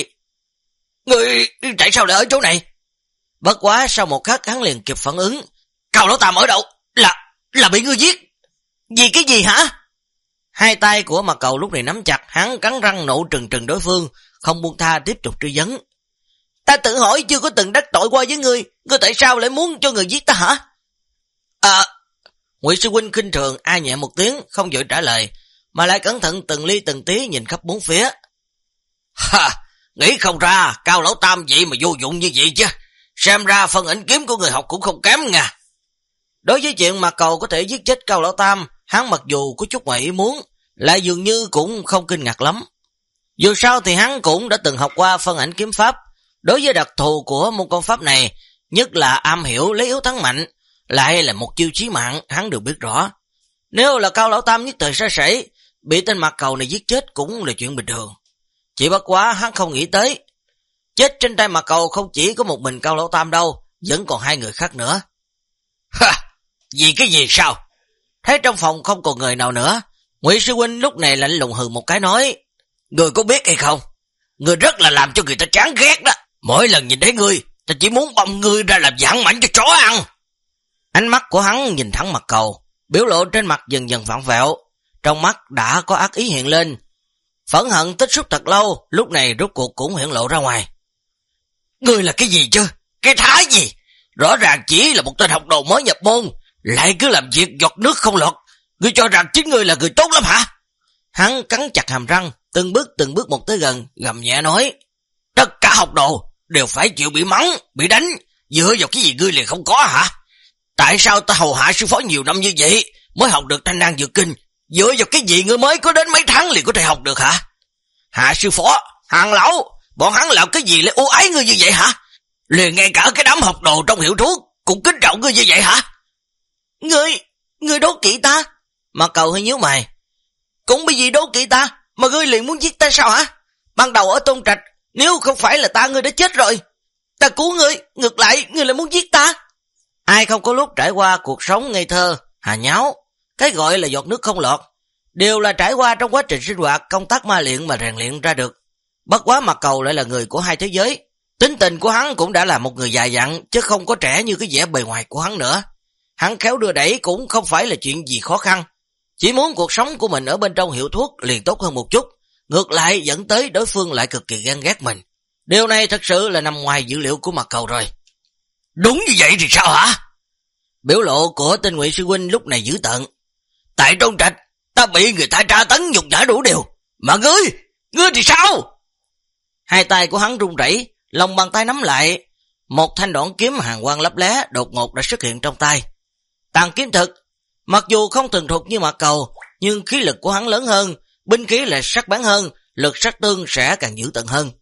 Ngươi tại sao lại ở chỗ này? Bất quá sau một khắc hắn liền kịp phản ứng: Cao Lão Tam ở đâu? Là bị ngươi giết. Vì cái gì hả? Hai tay của Mặt Cầu lúc này nắm chặt, hắn cắn răng nộ trừng đối phương, không buông tha tiếp tục truy vấn. Ta tự hỏi chưa có từng đắc tội qua với ngươi tại sao lại muốn cho người giết ta hả? Ngụy Sư Huynh khinh thường ai nhẹ một tiếng, không vội trả lời, mà lại cẩn thận từng ly từng tí nhìn khắp bốn phía. Ha, nghĩ không ra Cao Lão Tam vậy mà vô dụng như vậy chứ. Xem ra phần ảnh kiếm của người học cũng không kém nha. Đối với chuyện Mặt Cầu có thể giết chết Cao Lão Tam, hắn mặc dù có chút ngoài ý muốn, lại dường như cũng không kinh ngạc lắm. Dù sao thì hắn cũng đã từng học qua phân ảnh kiếm pháp. Đối với đặc thù của môn công pháp này, nhất là am hiểu lấy yếu thắng mạnh, lại là một chiêu chí mạng, hắn đều biết rõ. Nếu là Cao Lão Tam nhất thời sa sẩy, bị tên Mặt Cầu này giết chết cũng là chuyện bình thường. Chỉ bất quá hắn không nghĩ tới, chết trên tay Mặt Cầu không chỉ có một mình Cao Lão Tam đâu, vẫn còn hai người khác nữa. Ha! Vì cái gì sao? Thấy trong phòng không còn người nào nữa, Ngụy Sư Huynh lúc này lạnh lùng hừ một cái nói: Ngươi có biết hay không? Ngươi rất là làm cho người ta chán ghét đó. Mỗi lần nhìn thấy ngươi, ta chỉ muốn băm ngươi ra làm dãn mảnh cho chó ăn. Ánh mắt của hắn nhìn thẳng Mặt Cầu, biểu lộ trên mặt dần dần vặn vẹo, trong mắt đã có ác ý hiện lên. Phẫn hận tích xúc thật lâu, lúc này rốt cuộc cũng hiện lộ ra ngoài. Ngươi là cái gì chứ? Cái thá gì? Rõ ràng chỉ là một tên học đồ mới nhập môn, lại cứ làm việc giọt nước không lọt. Ngươi cho rằng chính ngươi là người tốt lắm hả? Hắn cắn chặt hàm răng, từng bước một tới gần, gầm nhẹ nói: Tất cả học đồ đều phải chịu bị mắng, bị đánh, dựa vào cái gì ngươi liền không có hả? Tại sao ta hầu hạ sư phó nhiều năm như vậy mới học được Thanh Đan Dược Kinh? Dựa vào cái gì ngươi mới có đến mấy tháng liền có thể học được hả? Hạ sư phó, Hàng lão, bọn hắn làm cái gì lại ưu ái ngươi như vậy hả? Liền ngay cả cái đám học đồ trong hiệu thuốc cũng kính trọng ngươi như vậy hả? Ngươi đố kỵ ta? Mặt Cầu hơi nhíu mày. Cũng bởi vì đố kỵ ta mà ngươi liền muốn giết ta sao hả? Ban đầu ở Tôn Trạch, nếu không phải là ta ngươi đã chết rồi. Ta cứu ngươi, ngược lại ngươi lại muốn giết ta. Ai không có lúc trải qua cuộc sống ngây thơ, hà nháo, cái gọi là giọt nước không lọt, đều là trải qua trong quá trình sinh hoạt, công tác ma luyện mà rèn luyện ra được. Bất quá Mặt Cầu lại là người của hai thế giới. Tính tình của hắn cũng đã là một người già dặn, chứ không có trẻ như cái vẻ bề ngoài của hắn nữa. Hắn khéo đưa đẩy cũng không phải là chuyện gì khó khăn, chỉ muốn cuộc sống của mình ở bên trong hiệu thuốc liền tốt hơn một chút, ngược lại dẫn tới đối phương lại cực kỳ ghen ghét mình. Điều này thật sự là nằm ngoài dữ liệu của Mặt Cầu rồi. Đúng như vậy thì sao hả? Biểu lộ của tên Ngụy Sư Huynh lúc này dữ tợn. Tại Tôn Trạch, ta bị người ta tra tấn nhục nhã đủ điều, mà ngươi thì sao? Hai tay của hắn run rẩy, lòng bàn tay nắm lại, một thanh đoạn kiếm hàn quang lấp lé đột ngột đã xuất hiện trong tay. Tàn kiếm thực, mặc dù không thuần thục như Mạc Cầu, nhưng khí lực của hắn lớn hơn, binh khí lại sắc bén hơn, lực sát tương sẽ càng dữ tận hơn.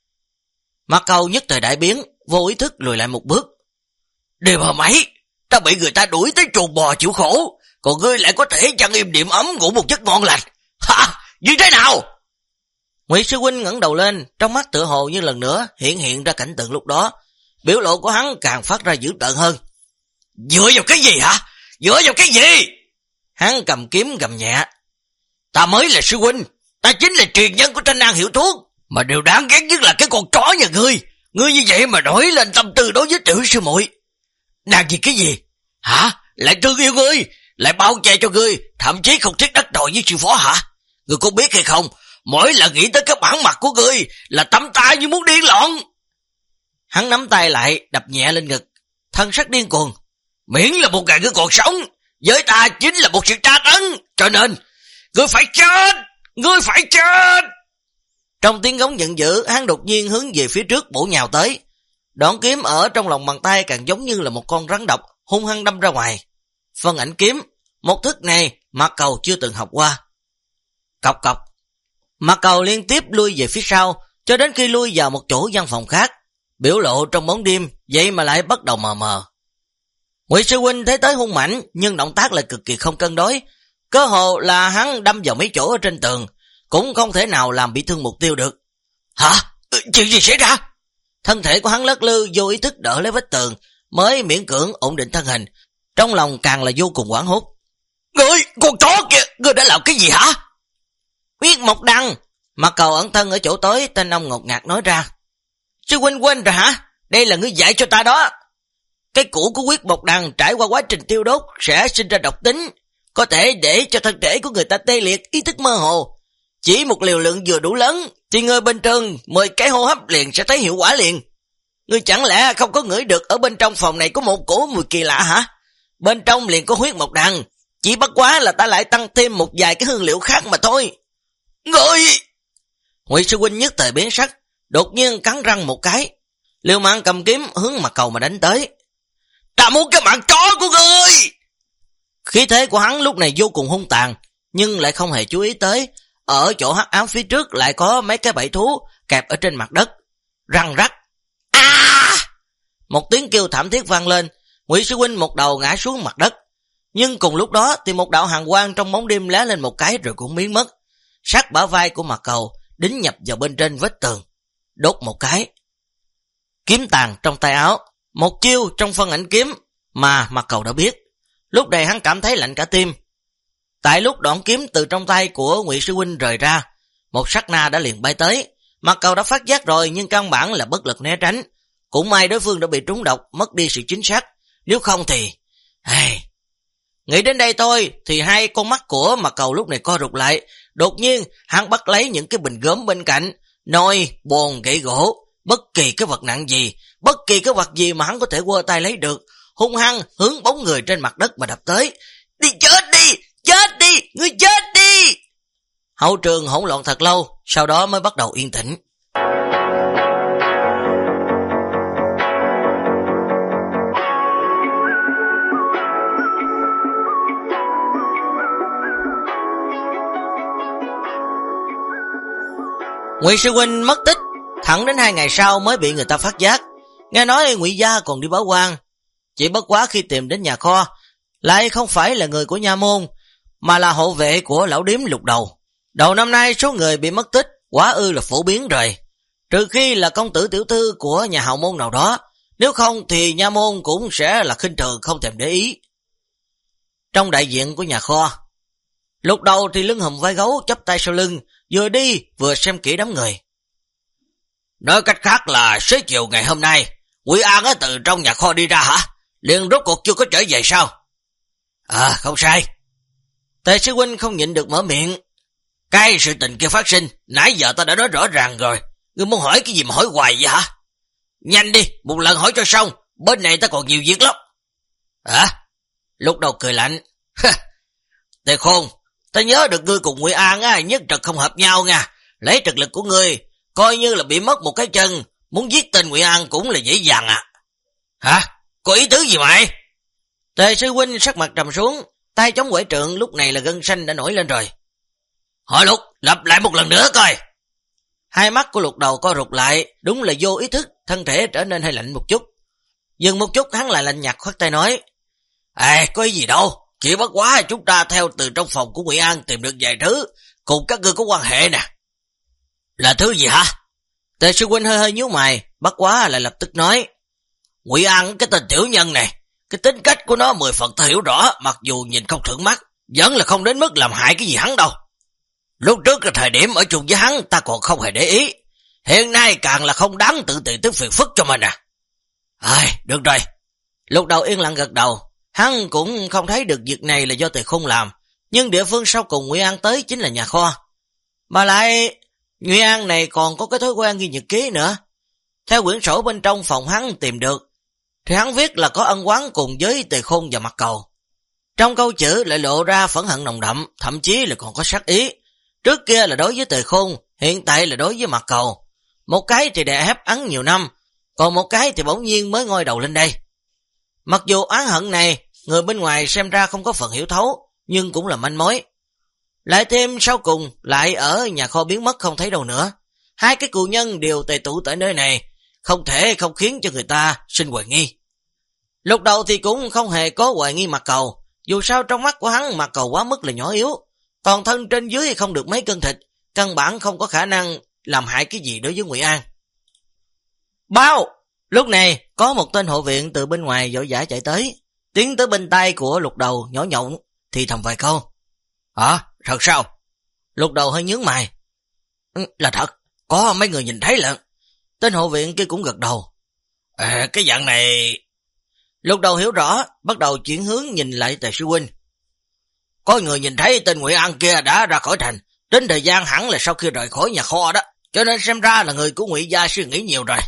Mạc Cầu nhất thời đại biến, vô ý thức lùi lại một bước. Đều mà mày, ta bị người ta đuổi tới chuồng bò chịu khổ, còn ngươi lại có thể chăn im điểm ấm ngủ một giấc ngon lành. Hả? Như thế nào? Ngụy Sư Huynh ngẩng đầu lên, trong mắt tựa hồ như lần nữa hiện ra cảnh tượng lúc đó. Biểu lộ của hắn càng phát ra dữ tợn hơn. Dựa vào cái gì hả? Dựa vào cái gì? Hắn cầm kiếm gầm nhẹ. Ta mới là sư huynh, ta chính là truyền nhân của Tranh An hiệu thuốc, mà điều đáng ghét nhất là cái con chó nhà ngươi. Ngươi như vậy mà nổi lên tâm tư đối với tiểu sư muội. Nàng gì cái gì? Hả? Lại thương yêu ngươi, lại bao che cho ngươi, thậm chí không thiết đắc tội với sư phó hả? Ngươi có biết hay không, mỗi lần nghĩ tới cái bản mặt của ngươi là tâm ta như muốn điên loạn. Hắn nắm tay lại, đập nhẹ lên ngực, thân sắc điên cuồng. Miễn là một ngày ngươi còn sống, với ta chính là một sự tra tấn, cho nên ngươi phải chết, ngươi phải chết. Trong tiếng gống giận dữ, hắn đột nhiên hướng về phía trước bổ nhào tới. Đoạn kiếm ở trong lòng bàn tay càng giống như là một con rắn độc hung hăng đâm ra ngoài. Phân ảnh kiếm, một thức này Mạc Cầu chưa từng học qua. Cọc cọc, Mạc Cầu liên tiếp lui về phía sau, cho đến khi lui vào một chỗ văn phòng khác. Biểu lộ trong bóng đêm vậy mà lại bắt đầu mờ mờ. Ngụy Sư Huynh thấy tới hung mạnh, nhưng động tác lại cực kỳ không cân đối. Cơ hồ là hắn đâm vào mấy chỗ ở trên tường, cũng không thể nào làm bị thương mục tiêu được. Hả? Chuyện gì xảy ra? Thân thể của hắn lắc lư, vô ý thức đỡ lấy vết tường, mới miễn cưỡng ổn định thân hình. Trong lòng càng là vô cùng hoảng hốt. Ngươi, con chó kìa, ngươi đã làm cái gì hả? Huyết Mộc Đăng. Mạc Cầu ẩn thân ở chỗ tối, tên ông ngột ngạt nói ra. Sư huynh quên rồi hả? Đây là ngươi dạy cho ta đó. Cái củ của huyết mộc đằng trải qua quá trình tiêu đốt sẽ sinh ra độc tính, có thể để cho thân thể của người ta tê liệt, ý thức mơ hồ. Chỉ một liều lượng vừa đủ lớn thì người bình thường 10 cái hô hấp liền sẽ thấy hiệu quả liền. Ngươi chẳng lẽ không có ngửi được ở bên trong phòng này có một cổ mùi kỳ lạ hả? Bên trong liền có huyết mộc đằng, chỉ bất quá là ta lại tăng thêm một vài cái hương liệu khác mà thôi. Ngươi! Ngụy Sư Huynh nhất thời biến sắc, đột nhiên cắn răng một cái, liều mạng cầm kiếm hướng Mạc Cầu mà đánh tới. Ta muốn cái mạng chó của ngươi! Khí thế của hắn lúc này vô cùng hung tàn, nhưng lại không hề chú ý tới, ở chỗ hắc ám phía trước lại có mấy cái bẫy thú kẹp ở trên mặt đất. Răng rắc. Một tiếng kêu thảm thiết vang lên, Ngụy Sư Huynh một đầu ngã xuống mặt đất. Nhưng cùng lúc đó thì một đạo hàn quang trong bóng đêm lóe lên một cái rồi cũng biến mất. Sát bả vai của Mạc Cầu đính nhập vào bên trên vết tường, đốt một cái. Kiếm tàn trong tay áo, một chiêu trong phân ảnh kiếm mà Mạc Cầu đã biết. Lúc này hắn cảm thấy lạnh cả tim. Tại lúc đoạn kiếm từ trong tay của Ngụy Sư Huynh rời ra, một sát na đã liền bay tới. Mạc Cầu đã phát giác rồi nhưng căn bản là bất lực né tránh. Cũng may đối phương đã bị trúng độc, mất đi sự chính xác. Nếu không thì... Nghĩ đến đây thôi thì hai con mắt của Mạc Cầu lúc này co rụt lại. Đột nhiên hắn bắt lấy những cái bình gốm bên cạnh, nồi, bồn, gậy gỗ, bất kỳ cái vật nặng gì, bất kỳ cái vật gì mà hắn có thể quơ tay lấy được, hung hăng hướng bóng người trên mặt đất mà đập tới. Đi chết đi, chết đi, ngươi chết đi. Hậu trường hỗn loạn thật lâu, sau đó mới bắt đầu yên tĩnh. Ngụy Sư Huynh mất tích, thẳng đến 2 ngày sau mới bị người ta phát giác. Nghe nói Ngụy gia còn đi báo quan, chỉ bất quá khi tìm đến nhà kho, lại không phải là người của nha môn, mà là hộ vệ của lão điếm Lục Đầu. Đầu năm nay số người bị mất tích quá ư là phổ biến rồi, trừ khi là công tử tiểu thư của nhà hào môn nào đó, nếu không thì nha môn cũng sẽ là khinh thường không thèm để ý. Trong đại diện của nhà kho, Lục Đầu thì lưng hùm vai gấu, chắp tay sau lưng, vừa đi vừa xem kỹ đám người. Nói cách khác là xế chiều ngày hôm nay, Ngụy An á từ trong nhà kho đi ra hả? Liền rốt cuộc chưa có trở về sao? Không sai. Tề sư huynh không nhịn được mở miệng. Cái sự tình kia phát sinh, nãy giờ ta đã nói rõ ràng rồi. Ngươi muốn hỏi cái gì mà hỏi hoài vậy hả? Nhanh đi, một lần hỏi cho xong, bên này ta còn nhiều việc lắm. Lúc đầu cười lạnh. Tề Khôn, ta nhớ được ngươi cùng Ngụy An á, nhất trực không hợp nhau nha. Lấy thực lực của ngươi, coi như là bị mất một cái chân, muốn giết tên Ngụy An cũng là dễ dàng à. Hả? Có ý tứ gì mày? Tề sư huynh sắc mặt trầm xuống, tay chống quẩy trượng lúc này là gân xanh đã nổi lên rồi. Họ Lục, lặp lại một lần nữa coi. Hai mắt của Lục Đầu co rụt lại, đúng là vô ý thức, thân thể trở nên hơi lạnh một chút. Dừng một chút hắn lại lạnh nhạt khoát tay nói. Có ý gì đâu, chỉ bất quá chúng ta theo từ trong phòng của Ngụy An tìm được vài thứ, cùng các ngươi có quan hệ nè. Là thứ gì hả? Tề sư huynh hơi nhíu mày, bất quá lại lập tức nói. Ngụy An cái tên tiểu nhân này, cái tính cách của nó 10 phần ta hiểu rõ, mặc dù nhìn không thuận mắt, vẫn là không đến mức làm hại cái gì hắn đâu. Lúc trước cái thời điểm ở chung với hắn ta còn không hề để ý, hiện nay càng là không đáng tự tìm tới phiền phức cho mình à. Được rồi. Lục Đầu yên lặng gật đầu, hắn cũng không thấy được việc này là do Tề Khôn làm, nhưng địa phương sau cùng Ngụy An tới chính là nhà kho. Mà lại Ngụy An này còn có cái thói quen ghi nhật ký nữa. Theo quyển sổ bên trong phòng hắn tìm được thì hắn viết là có ân oán cùng với Tề Khôn và Mặt Cầu. Trong câu chữ lại lộ ra phẫn hận nồng đậm, thậm chí là còn có sát ý. Trước kia là đối với Tề Khôn, hiện tại là đối với Mặt Cầu. Một cái thì đè ép hắn nhiều năm, còn một cái thì bỗng nhiên mới ngoi đầu lên đây. Mặc dù oán hận này người bên ngoài xem ra không có phần hiểu thấu, nhưng cũng là manh mối. Lại thêm sau cùng lại ở nhà kho biến mất không thấy đâu nữa. Hai cái cù nhân đều tề tụ tại nơi này, không thể không khiến cho người ta sinh hoài nghi. Lúc đầu thì cũng không hề có hoài nghi Mặt Cầu, dù sao trong mắt của hắn Mặt Cầu quá mức là nhỏ yếu, toàn thân trên dưới không được mấy cân thịt, căn bản không có khả năng làm hại cái gì đối với Ngụy An. Bao! Lúc này có một tên hộ viện từ bên ngoài vội vã chạy tới, tiến tới bên tay của Lục Đầu nhỏ nhộng thì thầm vài câu. Thật sao? Lục Đầu hơi nhướng mày. Là thật, có mấy người nhìn thấy lận. Tên hộ viện kia cũng gật đầu. Cái dạng này... Lục Đầu hiểu rõ, bắt đầu chuyển hướng nhìn lại Tề sư huynh. Có người nhìn thấy tên Ngụy An kia đã ra khỏi thành, đến thời gian hẳn là sau khi rời khỏi nhà kho đó, cho nên xem ra là người của Ngụy gia suy nghĩ nhiều rồi.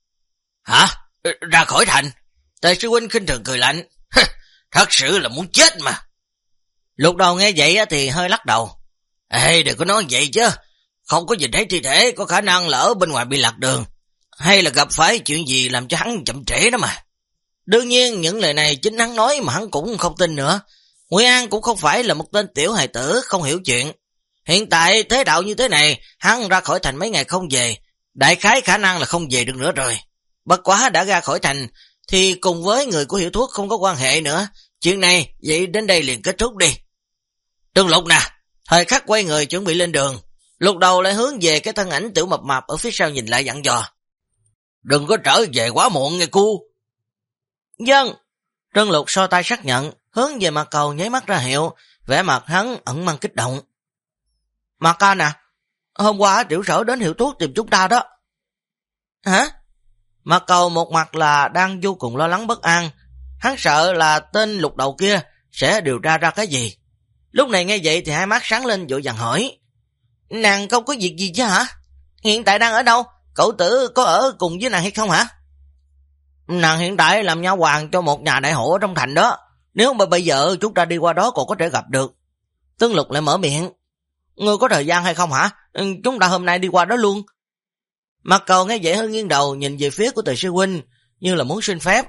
Hả? Ra khỏi thành? Tề sư huynh khinh thường cười lạnh. Thật sự là muốn chết mà. Lục Đầu nghe vậy thì hơi lắc đầu. Đừng có nói vậy chứ, không có nhìn thấy thi thể, có khả năng là ở bên ngoài bị lạc đường, hay là gặp phải chuyện gì làm cho hắn chậm trễ đó mà. Đương nhiên những lời này chính hắn nói mà hắn cũng không tin nữa. Ngụy An cũng không phải là một tên tiểu hài tử không hiểu chuyện. Hiện tại thế đạo như thế này, hắn ra khỏi thành mấy ngày không về, đại khái khả năng là không về được nữa rồi. Bất quá đã ra khỏi thành thì cùng với người của Hiệu Thuốc không có quan hệ nữa. Chuyện này vậy đến đây liền kết thúc đi. Trương Lục nè, thời khắc quay người chuẩn bị lên đường, Lục Đầu lại hướng về cái thân ảnh tiểu mập mạp ở phía sau nhìn lại dặn dò. Đừng có trở về quá muộn nghe cu. Vâng. Trương Lục so tay xác nhận, hướng về Mặt Cầu nháy mắt ra hiệu, vẻ mặt hắn ẩn mang kích động. Mặt ca nè, hôm qua tiểu sở đến Hiệu Thuốc tìm chúng ta đó. Hả? Mặt Cầu một mặt là đang vô cùng lo lắng bất an, hắn sợ là tên Lục Đầu kia sẽ điều tra ra cái gì. Lúc này nghe vậy thì hai mắt sáng lên vội vàng hỏi. Nàng không có việc gì chứ hả? Hiện tại đang ở đâu? Cậu tử có ở cùng với nàng hay không hả? Nàng hiện tại làm nha hoàn cho một nhà đại hộ ở trong thành đó. Nếu mà bây giờ chúng ta đi qua đó còn có thể gặp được. Tương Lục lại mở miệng. Ngươi có thời gian hay không hả? Chúng ta hôm nay đi qua đó luôn. Mặt Cầu nghe vậy hơi nghiêng đầu nhìn về phía của Tề sư huynh như là muốn xin phép.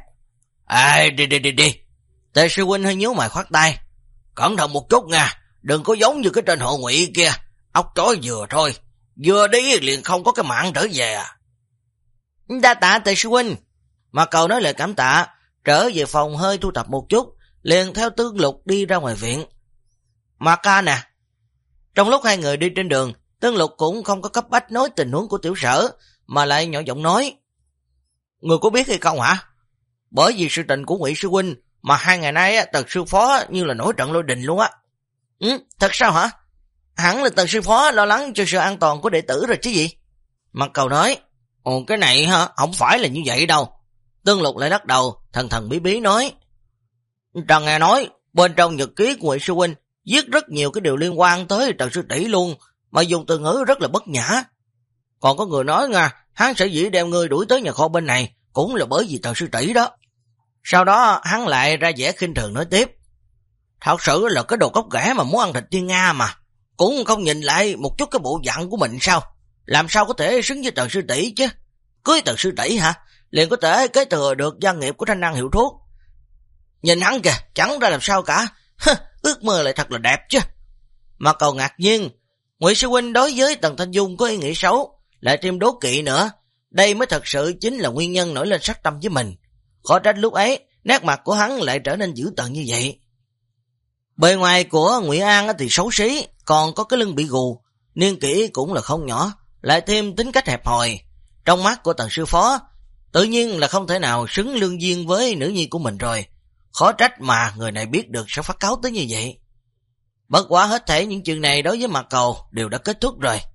Đi. Tề sư huynh hơi nhíu mày khoát tay. Cẩn thận một chút nha, đừng có giống như cái tên hộ Ngụy kia, ốc chói vừa thôi, vừa đi liền không có cái mạng trở về à. Đa tạ Tề sư huynh. Mặt Cầu nói lời cảm tạ, trở về phòng hơi thu thập một chút, liền theo Tương Lục đi ra ngoài viện. Mặt ca nè. Trong lúc hai người đi trên đường, Tương Lục cũng không có cấp bách nói tình huống của tiểu sở, mà lại nhỏ giọng nói. Người có biết hay không hả? Bởi vì sự tình của Ngụy sư huynh mà 2 ngày nay Tần sư phó như là nổi trận lôi đình luôn á. Thật sao hả? Hẳn là Tần sư phó lo lắng cho sự an toàn của đệ tử rồi chứ gì? Mặt Cầu nói. Cái này hả? Không phải là như vậy đâu. Tương Lục lại lắc đầu, thần bí bí nói. Trần nghe nói bên trong nhật ký của Ngụy sư huynh viết rất nhiều cái điều liên quan tới Tần sư tỷ luôn, mà dùng từ ngữ rất là bất nhã. Còn có người nói nha, hắn sẽ dĩ đem ngươi đuổi tới nhà kho bên này cũng là bởi vì Tần sư tỷ đó. Sau đó hắn lại ra vẻ khinh thường nói tiếp. Thật sự là cái đồ cốc ghẻ mà muốn ăn thịt thiên Nga mà, cũng không nhìn lại một chút cái bộ dạng của mình sao? Làm sao có thể xứng với Tần sư tỷ chứ? Cưới Tần sư tỷ hả? liền có thể kế thừa được gia nghiệp của Thanh Năng hiệu thuốc. Nhìn hắn kìa, chẳng ra làm sao cả. Ước mơ lại thật là đẹp chứ. Mạc Cầu ngạc nhiên, Ngụy sư huynh đối với Tần Thanh Dung có ý nghĩ xấu, lại thêm đố kỵ nữa. Đây mới thật sự chính là nguyên nhân nổi lên sát tâm với mình. Khó trách lúc ấy, nét mặt của hắn lại trở nên dữ tợn như vậy. Bề ngoài của Ngụy An thì xấu xí, còn có cái lưng bị gù, niên kỷ cũng là không nhỏ, lại thêm tính cách hẹp hòi. Trong mắt của Tần sư phó, tự nhiên là không thể nào xứng lương duyên với nữ nhi của mình rồi. Khó trách mà người này biết được sẽ phát cáo tới như vậy. Bất quá hết thảy những chuyện này đối với Mạc Cầu đều đã kết thúc rồi.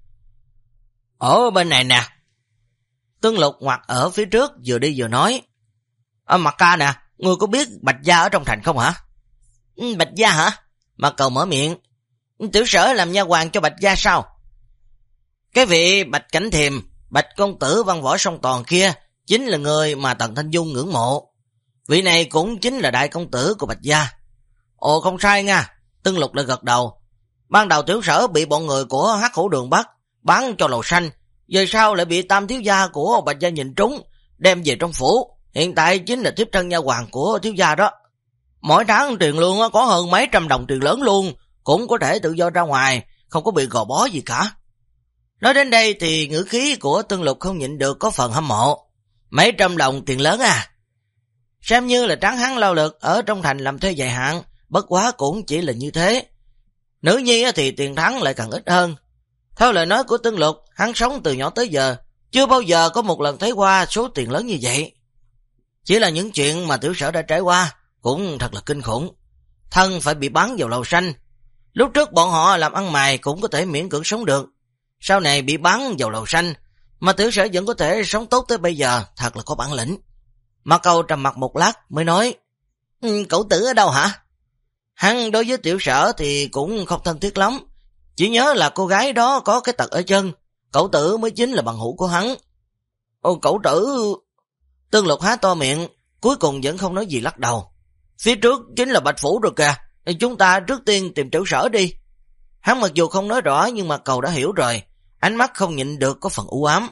Ở bên này nè. Tương Lục ngoặt ở phía trước vừa đi vừa nói. Mạc ca nè, ngươi có biết Bạch Gia ở trong thành không hả? Bạch Gia hả? Mạc Cầu mở miệng. Tiểu Sở làm nha hoàn cho Bạch Gia sao? Cái vị Bạch Cảnh Thiềm, Bạch công tử văn võ song toàn kia chính là người mà Tần Thanh Dung ngưỡng mộ. Vị này cũng chính là đại công tử của Bạch Gia. Ồ, không sai nha. Tương Lục lại gật đầu. Ban đầu Tiểu Sở bị bọn người của Hắc Hổ Đường bắt, bán cho Lầu Xanh, về sau lại bị Tam thiếu gia của Bạch Gia nhìn trúng, đem về trong phủ. Hiện tại chính là tiếp thân nha hoàn của thiếu gia đó. Mỗi tháng tiền lương có hơn mấy trăm đồng tiền lớn luôn, cũng có thể tự do ra ngoài, không có bị gò bó gì cả. Nói đến đây thì ngữ khí của Tương Lục không nhịn được có phần hâm mộ. Mấy trăm đồng tiền lớn à? Xem như là tráng hắn lao lực ở trong thành làm thuê dài hạn, bất quá cũng chỉ là như thế. Nữ nhi thì tiền thắng lại càng ít hơn. Theo lời nói của Tương Lục, hắn sống từ nhỏ tới giờ, chưa bao giờ có một lần thấy qua số tiền lớn như vậy. Chỉ là những chuyện mà Tiểu Sở đã trải qua, cũng thật là kinh khủng. Thân phải bị bắn vào Lầu Xanh. Lúc trước bọn họ làm ăn mày cũng có thể miễn cưỡng sống được. Sau này bị bắn vào Lầu Xanh, mà Tiểu Sở vẫn có thể sống tốt tới bây giờ, thật là có bản lĩnh. Mạc Cầu trầm mặt một lát mới nói, cậu tử ở đâu hả? Hắn đối với Tiểu Sở thì cũng không thân thiết lắm, chỉ nhớ là cô gái đó có cái tật ở chân, cậu tử mới chính là bằng hữu của hắn. Cậu tử... Tương Lục há to miệng, cuối cùng vẫn không nói gì lắc đầu. Phía trước chính là Bạch Phủ rồi kìa, chúng ta trước tiên tìm Tiểu Sở đi. Hắn mặc dù không nói rõ nhưng mà Cầu đã hiểu rồi, ánh mắt không nhịn được có phần u ám.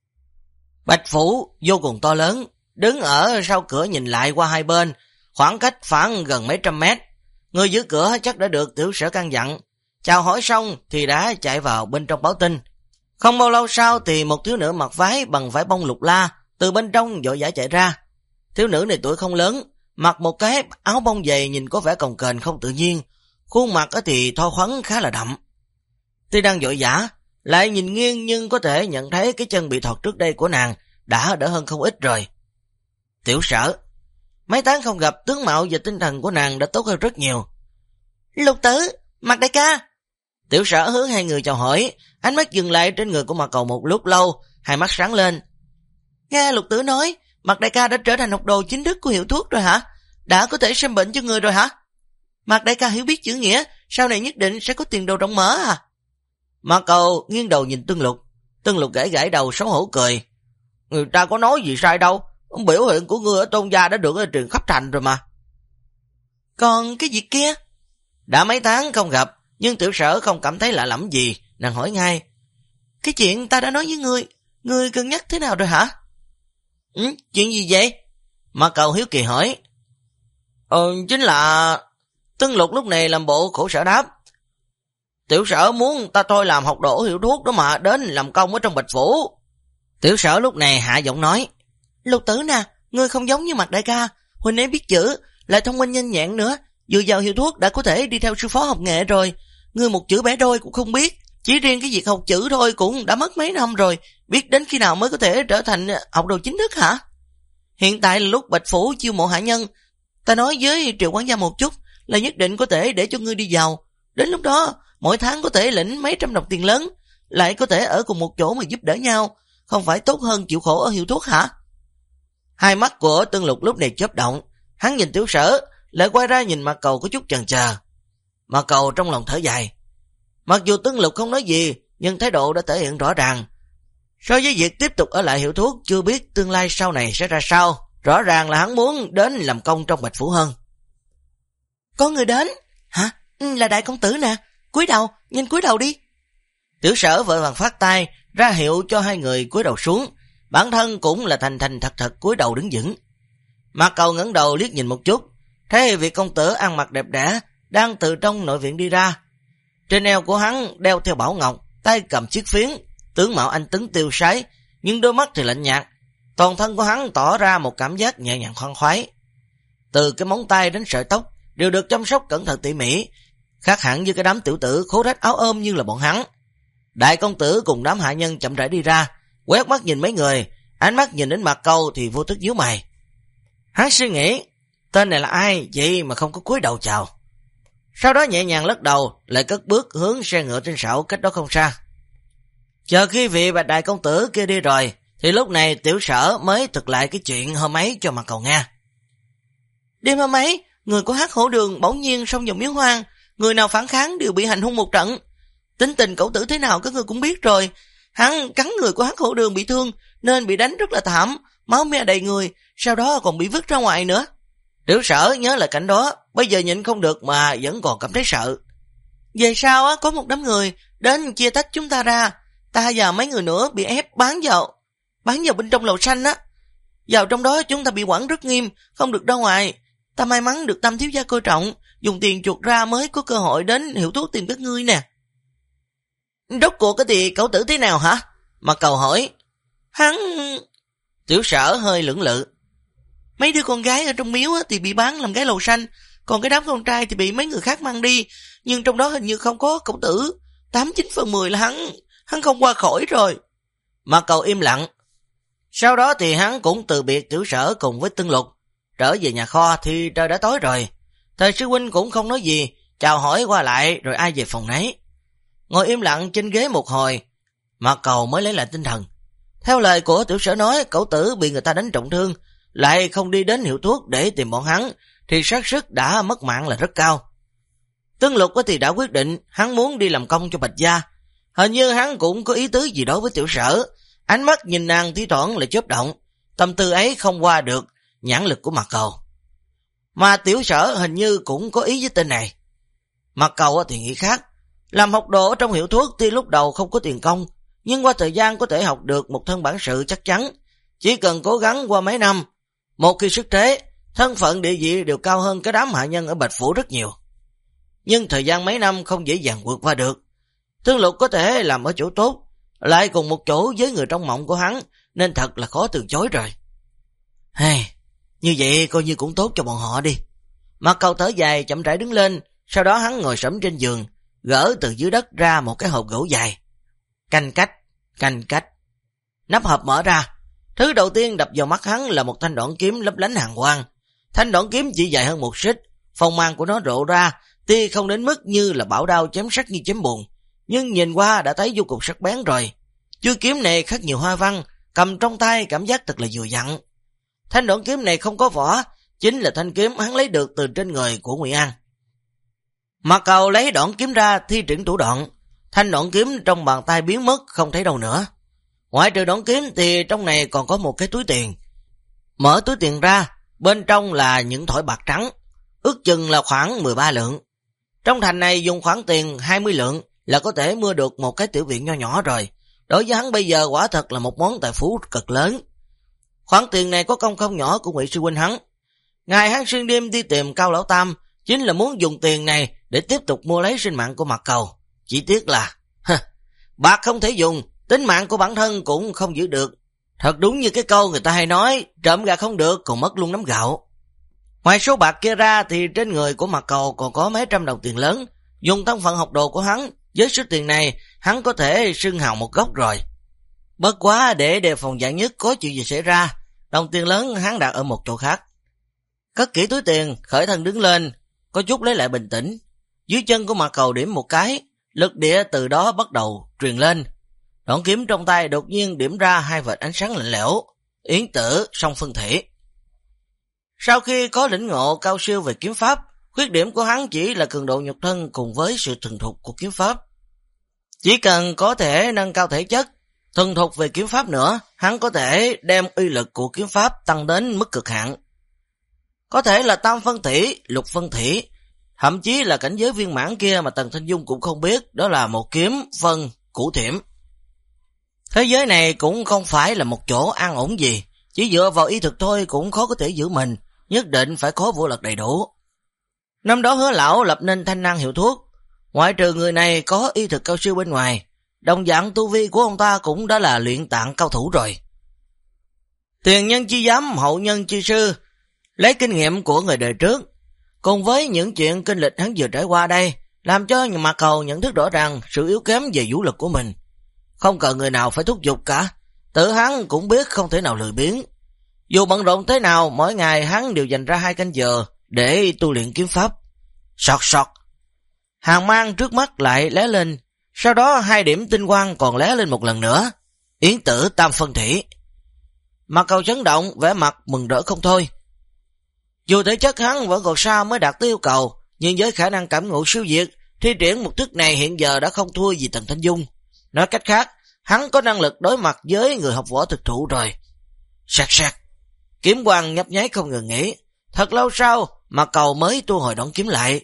Bạch Phủ vô cùng to lớn, đứng ở sau cửa nhìn lại qua hai bên, khoảng cách khoảng gần mấy trăm mét. Người giữ cửa chắc đã được Tiểu Sở căn dặn. Chào hỏi xong thì đã chạy vào bên trong báo tin. Không bao lâu sau thì một thiếu nữ mặc váy bằng vải bông lục la từ bên trong vội vã chạy ra. Thiếu nữ này tuổi không lớn, mặc một cái áo bông dày nhìn có vẻ cồng kềnh không tự nhiên, khuôn mặt thì thoa khoắn khá là đậm. Tuy đang vội vã, lại nhìn nghiêng nhưng có thể nhận thấy cái chân bị thọt trước đây của nàng đã đỡ hơn không ít rồi. Tiểu Sở, mấy tháng không gặp, tướng mạo và tinh thần của nàng đã tốt hơn rất nhiều. Lục tử, Mạc đại ca. Tiểu Sở hướng hai người chào hỏi, ánh mắt dừng lại trên người của Mạc Cầu một lúc lâu, hai mắt sáng lên. Nghe Lục tử nói, Mạc đại ca đã trở thành học đồ chính thức của hiệu thuốc rồi hả? Đã có thể xem bệnh cho người rồi hả? Mạc đại ca hiểu biết chữ nghĩa, sau này nhất định sẽ có tiền đồ rộng mở à? Mạc Cầu nghiêng đầu nhìn Tương Lục. Tương Lục gãi gãi đầu xấu hổ cười. Người ta có nói gì sai đâu, biểu hiện của ngươi ở Tôn gia đã được truyền khắp thành rồi mà. Còn cái việc kia? Đã mấy tháng không gặp, nhưng Tiểu Sở không cảm thấy lạ lẫm gì, nàng hỏi ngay. Cái chuyện ta đã nói với ngươi cân nhắc thế nào rồi hả? Chuyện gì vậy? Mạc Cầu hiếu kỳ hỏi. Chính là... Tương Lục lúc này làm bộ khổ sở đáp. Tiểu Sở muốn ta thôi làm học đồ hiệu thuốc đó mà đến làm công ở trong Bạch Phủ. Tiểu Sở lúc này hạ giọng nói. Lục tử nè, ngươi không giống như Mạc đại ca, huynh ấy biết chữ, lại thông minh nhanh nhẹn nữa, vừa vào hiệu thuốc đã có thể đi theo sư phó học nghệ rồi. Ngươi một chữ bẻ đôi cũng không biết, chỉ riêng cái việc học chữ thôi cũng đã mất mấy năm rồi, biết đến khi nào mới có thể trở thành học đồ chính thức hả? Hiện tại là lúc Bạch Phủ chiêu mộ hạ nhân, ta nói với Triệu quản gia một chút là nhất định có thể để cho ngươi đi vào. Đến lúc đó, mỗi tháng có thể lĩnh mấy trăm đồng tiền lớn, lại có thể ở cùng một chỗ mà giúp đỡ nhau, không phải tốt hơn chịu khổ ở hiệu thuốc hả? Hai mắt của Tương Lục lúc này chớp động, hắn nhìn Tiểu Sở, lại quay ra nhìn Mạc Cầu có chút chần chờ. Mạc Cầu trong lòng thở dài. Mặc dù Tương Lục không nói gì, nhưng thái độ đã thể hiện rõ ràng. So với việc tiếp tục ở lại hiệu thuốc, chưa biết tương lai sau này sẽ ra sao, rõ ràng là hắn muốn đến làm công trong Bạch Phủ hơn. Có người đến? Hả? Là đại công tử nè, cúi đầu, nhanh cúi đầu đi. Tiểu Sở vội vàng phát tay, ra hiệu cho hai người cúi đầu xuống. bản thân cũng là thành thành thật thật cúi đầu đứng vững. Mạc Cầu ngẩng đầu liếc nhìn một chút, thấy vị công tử ăn mặc đẹp đẽ đang từ trong nội viện đi ra. Trên eo của hắn đeo theo bảo ngọc, tay cầm chiếc phiến, tướng mạo anh tuấn tiêu sái, nhưng đôi mắt thì lạnh nhạt. Toàn thân của hắn tỏ ra một cảm giác nhẹ nhàng khoan khoái. Từ cái móng tay đến sợi tóc đều được chăm sóc cẩn thận tỉ mỉ, khác hẳn với cái đám tiểu tử khố rách áo ôm như là bọn hắn. Đại công tử cùng đám hạ nhân chậm rãi đi ra, quét mắt nhìn mấy người, ánh mắt nhìn đến Mạc Cầu thì vô thức nhíu mày. Hắn suy nghĩ, tên này là ai vậy mà không có cúi đầu chào. Sau đó nhẹ nhàng lắc đầu, lại cất bước hướng xe ngựa trên sảo cách đó không xa. Chờ khi vị bạch đại công tử kia đi rồi, thì lúc này Tiểu Sở mới thực lại cái chuyện hôm ấy cho Mạc Cầu nghe. Đêm hôm ấy, người của Hắc Hổ Đường bỗng nhiên xông vào miếu hoang, người nào phản kháng đều bị hành hung một trận. Tính tình cẩu tử thế nào các người cũng biết rồi, hắn cắn người của Hắc Hổ Đường bị thương nên bị đánh rất là thảm, máu me đầy người, sau đó còn bị vứt ra ngoài nữa. Tiểu Sở nhớ lại cảnh đó, bây giờ nhịn không được mà vẫn còn cảm thấy sợ. Về sau á, có một đám người đến chia tách chúng ta ra, ta và mấy người nữa bị ép bán vào bên trong lầu xanh á. Vào trong đó chúng ta bị quản rất nghiêm, không được ra ngoài. Ta may mắn được Tam thiếu gia coi trọng, dùng tiền chuột ra mới có cơ hội đến hiệu thuốc tìm các ngươi nè. Rốt cuộc cái thì cậu tử thế nào hả? Mạc Cầu hỏi. Hắn... Tiểu Sở hơi lưỡng lự. Mấy đứa con gái ở trong miếu thì bị bán làm gái lầu xanh, còn cái đám con trai thì bị mấy người khác mang đi, nhưng trong đó hình như không có cậu tử. 89/10 là hắn không qua khỏi rồi. Mạc Cầu im lặng. Sau đó thì hắn cũng từ biệt Tiểu Sở cùng với Tương Lục. Trở về nhà kho thì trời đã tối rồi. Thầy sư huynh cũng không nói gì, chào hỏi qua lại rồi ai về phòng nấy. Ngồi im lặng trên ghế một hồi, Mạc Cầu mới lấy lại tinh thần. Theo lời của Tiểu Sở nói, cậu tử bị người ta đánh trọng thương, lại không đi đến hiệu thuốc để tìm bọn hắn, thì xác suất đã mất mạng là rất cao. Tương Lục thì đã quyết định hắn muốn đi làm công cho Bạch Gia. Hình như hắn cũng có ý tứ gì đó với Tiểu Sở, ánh mắt nhìn nàng thi thoảng lại chớp động, tâm tư ấy không qua được nhãn lực của Mạc Cầu. Mà Tiểu Sở hình như cũng có ý với tên này. Mạc Cầu thì nghĩ khác, làm học đồ trong hiệu thuốc tuy lúc đầu không có tiền công, nhưng qua thời gian có thể học được một thân bản sự chắc chắn. Chỉ cần cố gắng qua mấy năm, một khi xuất thế, thân phận địa vị đều cao hơn cái đám hạ nhân ở Bạch Phủ rất nhiều. Nhưng thời gian mấy năm không dễ dàng vượt qua được. Tương Lục có thể làm ở chỗ tốt, lại cùng một chỗ với người trong mộng của hắn, nên thật là khó từ chối rồi. Như vậy coi như cũng tốt cho bọn họ đi. Mạc Cầu thở dài chậm rãi đứng lên, sau đó hắn ngồi xổm trên giường, gỡ từ dưới đất ra một cái hộp gỗ dài. Canh cách. Nắp hộp mở ra, thứ đầu tiên đập vào mắt hắn là một thanh đoạn kiếm lấp lánh hàn quang. Thanh đoạn kiếm chỉ dài hơn một xích, phong mang của nó rộ ra, tuy không đến mức như là bảo đao chém sắc như chém bùn, nhưng nhìn qua đã thấy vô cùng sắc bén rồi. Chuôi kiếm này khắc nhiều hoa văn, cầm trong tay cảm giác thật là vừa dặn. Thanh đoạn kiếm này không có vỏ, chính là thanh kiếm hắn lấy được từ trên người của Ngụy An. Mạc Cầu lấy đoạn kiếm ra thi triển thủ đoạn, thanh đoạn kiếm trong bàn tay biến mất không thấy đâu nữa. Ngoại trừ đoạn kiếm thì trong này còn có một cái túi tiền. Mở túi tiền ra, bên trong là những thỏi bạc trắng, ước chừng là khoảng 13 lượng. Trong thành này dùng khoản tiền 20 lượng là có thể mua được một cái tiểu viện nho nhỏ rồi. Đối với hắn bây giờ quả thật là một món tài phú cực lớn. Khoản tiền này có công không nhỏ của Ngụy sư huynh hắn. Ngày hắn xuyên đêm đi tìm Cao Lão Tam chính là muốn dùng tiền này để tiếp tục mua lấy sinh mạng của Mạc Cầu. Chỉ tiếc là bạc không thể dùng, tính mạng của bản thân cũng không giữ được. Thật đúng như cái câu người ta hay nói, trộm gà không được còn mất luôn nắm gạo. Ngoài số bạc kia ra thì trên người của Mạc Cầu còn có mấy trăm đồng tiền lớn. Dùng thân phận học đồ của hắn, với số tiền này hắn có thể xưng hào một góc rồi. Bất quá để đề phòng vạn nhất có chuyện gì xảy ra, đồng tiền lớn hắn đặt ở một chỗ khác. Cất kỹ túi tiền, khởi thân đứng lên, có chút lấy lại bình tĩnh. Dưới chân của Mạc Cầu điểm một cái, lực địa từ đó bắt đầu truyền lên. Đoạn kiếm trong tay đột nhiên điểm ra hai vệt ánh sáng lạnh lẽo, yến tử song phân thể. Sau khi có lĩnh ngộ cao siêu về kiếm pháp, khuyết điểm của hắn chỉ là cường độ nhục thân cùng với sự thuần thục của kiếm pháp. Chỉ cần có thể nâng cao thể chất, thuần thục về kiếm pháp nữa, hắn có thể đem uy lực của kiếm pháp tăng đến mức cực hạn. Có thể là tam phân thủy, lục phân thủy, thậm chí là cảnh giới viên mãn kia mà Tần Thanh Dung cũng không biết, đó là một kiếm phân củ thiểm. Thế giới này cũng không phải là một chỗ an ổn gì, chỉ dựa vào y thực thôi cũng khó có thể giữ mình, nhất định phải có vũ lực đầy đủ. Năm đó Hứa lão lập nên Thanh Năng hiệu thuốc, ngoại trừ người này có y thực cao siêu bên ngoài, đồng dạng tu vi của ông ta cũng đã là luyện tạng cao thủ rồi. Tiền nhân chi giám, hậu nhân chi sư, lấy kinh nghiệm của người đời trước, cùng với những chuyện kinh lịch hắn vừa trải qua đây, làm cho Mạc Cầu nhận thức rõ ràng sự yếu kém về vũ lực của mình. Không cần người nào phải thúc giục cả, tự hắn cũng biết không thể nào lười biếng. Dù bận rộn thế nào, mỗi ngày hắn đều dành ra 2 canh giờ để tu luyện kiếm pháp. Sọt sọt, hàng mang trước mắt lại lóe lên, sau đó 2 điểm tinh quang còn lóe lên một lần nữa. Yến tử tam phân thủy. Mạc Cầu chấn động, vẻ mặt mừng rỡ không thôi. Dù thể chất hắn vẫn còn xa mới đạt tới yêu cầu, nhưng với khả năng cảm ngộ siêu việt, thi triển một thức này hiện giờ đã không thua gì Tần Thanh Dung. Nói cách khác, hắn có năng lực đối mặt với người học võ thực thụ rồi. Sạc sạc, kiếm quang nhấp nháy không ngừng nghỉ. Thật lâu sau, Mạc Cầu mới tu hồi đón kiếm lại.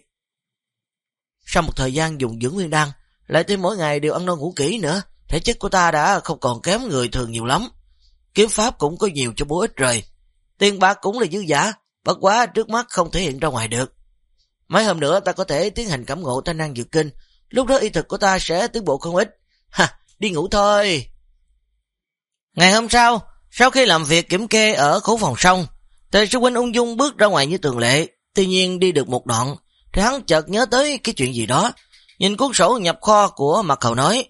Sau một thời gian dùng dưỡng nguyên đan, lại thêm mỗi ngày đều ăn no ngủ kỹ nữa, thể chất của ta đã không còn kém người thường nhiều lắm. Kiếm pháp cũng có nhiều cho bố ích rồi. Tiền bạc cũng là dư giả, bất quá trước mắt không thể hiện ra ngoài được. Mấy hôm nữa ta có thể tiến hành cảm ngộ Thanh Năng Dược Kinh, lúc đó y thực của ta sẽ tiến bộ không ít. Đi ngủ thôi. Ngày hôm sau khi làm việc kiểm kê ở khố phòng xong, Tề sư huynh ung dung bước ra ngoài như thường lệ. Tuy nhiên đi được một đoạn thì hắn chợt nhớ tới cái chuyện gì đó, nhìn cuốn sổ nhập kho của Mạc Cầu nói: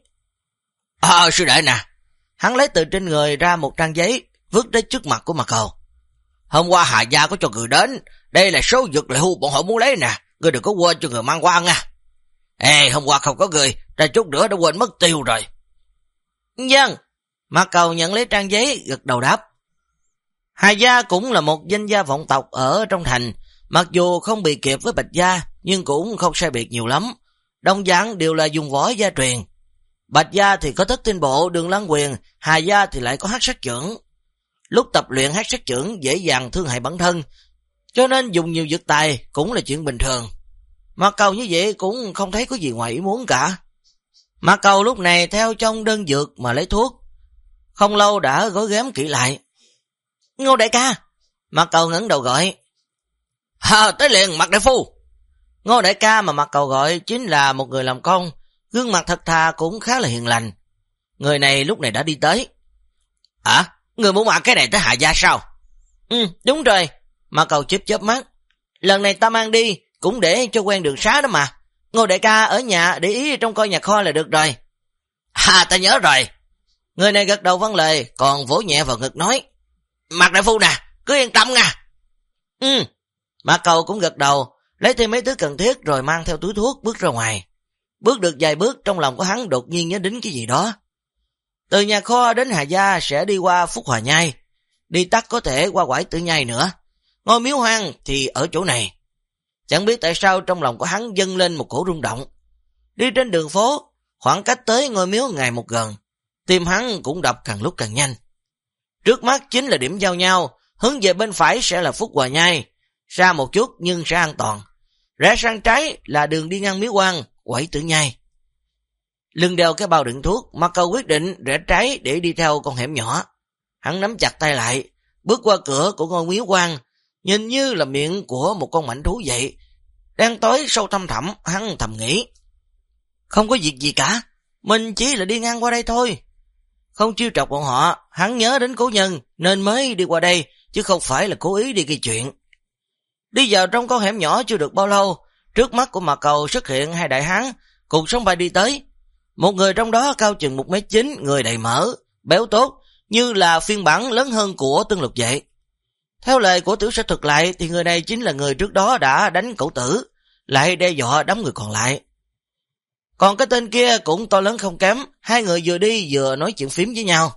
sư đệ nè. Hắn lấy từ trên người ra một trang giấy, vứt đến trước mặt của Mạc Cầu. Hôm qua Hà gia có cho người đến, đây là số dược liệu bọn họ muốn lấy nè, ngươi đừng có quên cho người mang qua nha. Hôm qua không có người, ra chút nữa đã quên mất tiêu rồi. Vâng. Mạc Cầu nhận lấy trang giấy, gật đầu đáp. Hà gia cũng là một danh gia vọng tộc ở trong thành, mặc dù không bị kịp với Bạch gia, nhưng cũng không sai biệt nhiều lắm. Đồng dạng đều là dùng võ gia truyền. Bạch gia thì có Thất Tinh Bộ, Đường Lăng Quyền, Hà gia thì lại có Hắc Sát Chưởng. Lúc tập luyện Hắc Sát Chưởng dễ dàng thương hại bản thân, cho nên dùng nhiều dược tài cũng là chuyện bình thường. Mạc Cầu như vậy cũng không thấy có gì ngoài ý muốn cả. Mạc Cầu lúc này theo trong đơn dược mà lấy thuốc, không lâu đã gói ghém kỹ lại. Ngô đại ca. Mạc Cầu ngẩng đầu gọi. Tới liền Mạc đại phu. Ngô đại ca mà Mạc Cầu gọi chính là một người làm công, gương mặt thật thà cũng khá là hiền lành. Người này lúc này đã đi tới. Người muốn mang cái này tới Hạ gia sao? Đúng rồi. Mạc Cầu chớp mắt. Lần này ta mang đi cũng để cho quen đường xá đó mà. Ngô đại ca ở nhà để ý trong coi nhà kho là được rồi. Ta nhớ rồi. Người này gật đầu vâng lời, còn vỗ nhẹ vào ngực nói: Mạc đại phu nè, cứ yên tâm nha. Mạc Cầu cũng gật đầu, lấy thêm mấy thứ cần thiết rồi mang theo túi thuốc bước ra ngoài. Bước được vài bước, trong lòng của hắn đột nhiên nhớ đến cái gì đó. Từ nhà kho đến Hà gia sẽ đi qua Phúc Hòa Nhai, đi tắt có thể qua Quải Tử Nhai nữa. Ngôi miếu hoang thì ở chỗ này. Chẳng biết tại sao trong lòng của hắn dâng lên một cổ rung động. Đi trên đường phố, khoảng cách tới ngôi miếu ngày một gần, tim hắn cũng đập càng lúc càng nhanh. Trước mắt chính là điểm giao nhau, hướng về bên phải sẽ là Phúc Hòa Nhai, xa một chút nhưng sẽ an toàn. Rẽ sang trái là đường đi ngang miếu hoang, Quải Tử Nhai. Lưng đeo cái bao đựng thuốc, Mạc Cầu quyết định rẽ trái để đi theo con hẻm nhỏ. Hắn nắm chặt tay lại, bước qua cửa của ngôi miếu hoang, nhìn như là miệng của một con mãnh thú vậy. Đen tối sâu thăm thẳm, hắn thầm nghĩ: không có việc gì cả, mình chỉ là đi ngang qua đây thôi. Không chiêu chọc bọn họ, hắn nhớ đến cố nhân nên mới đi qua đây, chứ không phải là cố ý đi gây chuyện. Đi vào trong con hẻm nhỏ chưa được bao lâu, trước mắt của Mạc Cầu xuất hiện 2 đại hán cùng sóng vai đi tới. Một người trong đó cao chừng 1m9, người đầy mỡ, béo tốt, như là phiên bản lớn hơn của Tương Lục vậy. Theo lời của tiểu sử thuật lại thì người này chính là người trước đó đã đánh cậu tử, lại đe dọa đám người còn lại. Còn cái tên kia cũng to lớn không kém, 2 người vừa đi vừa nói chuyện phím với nhau.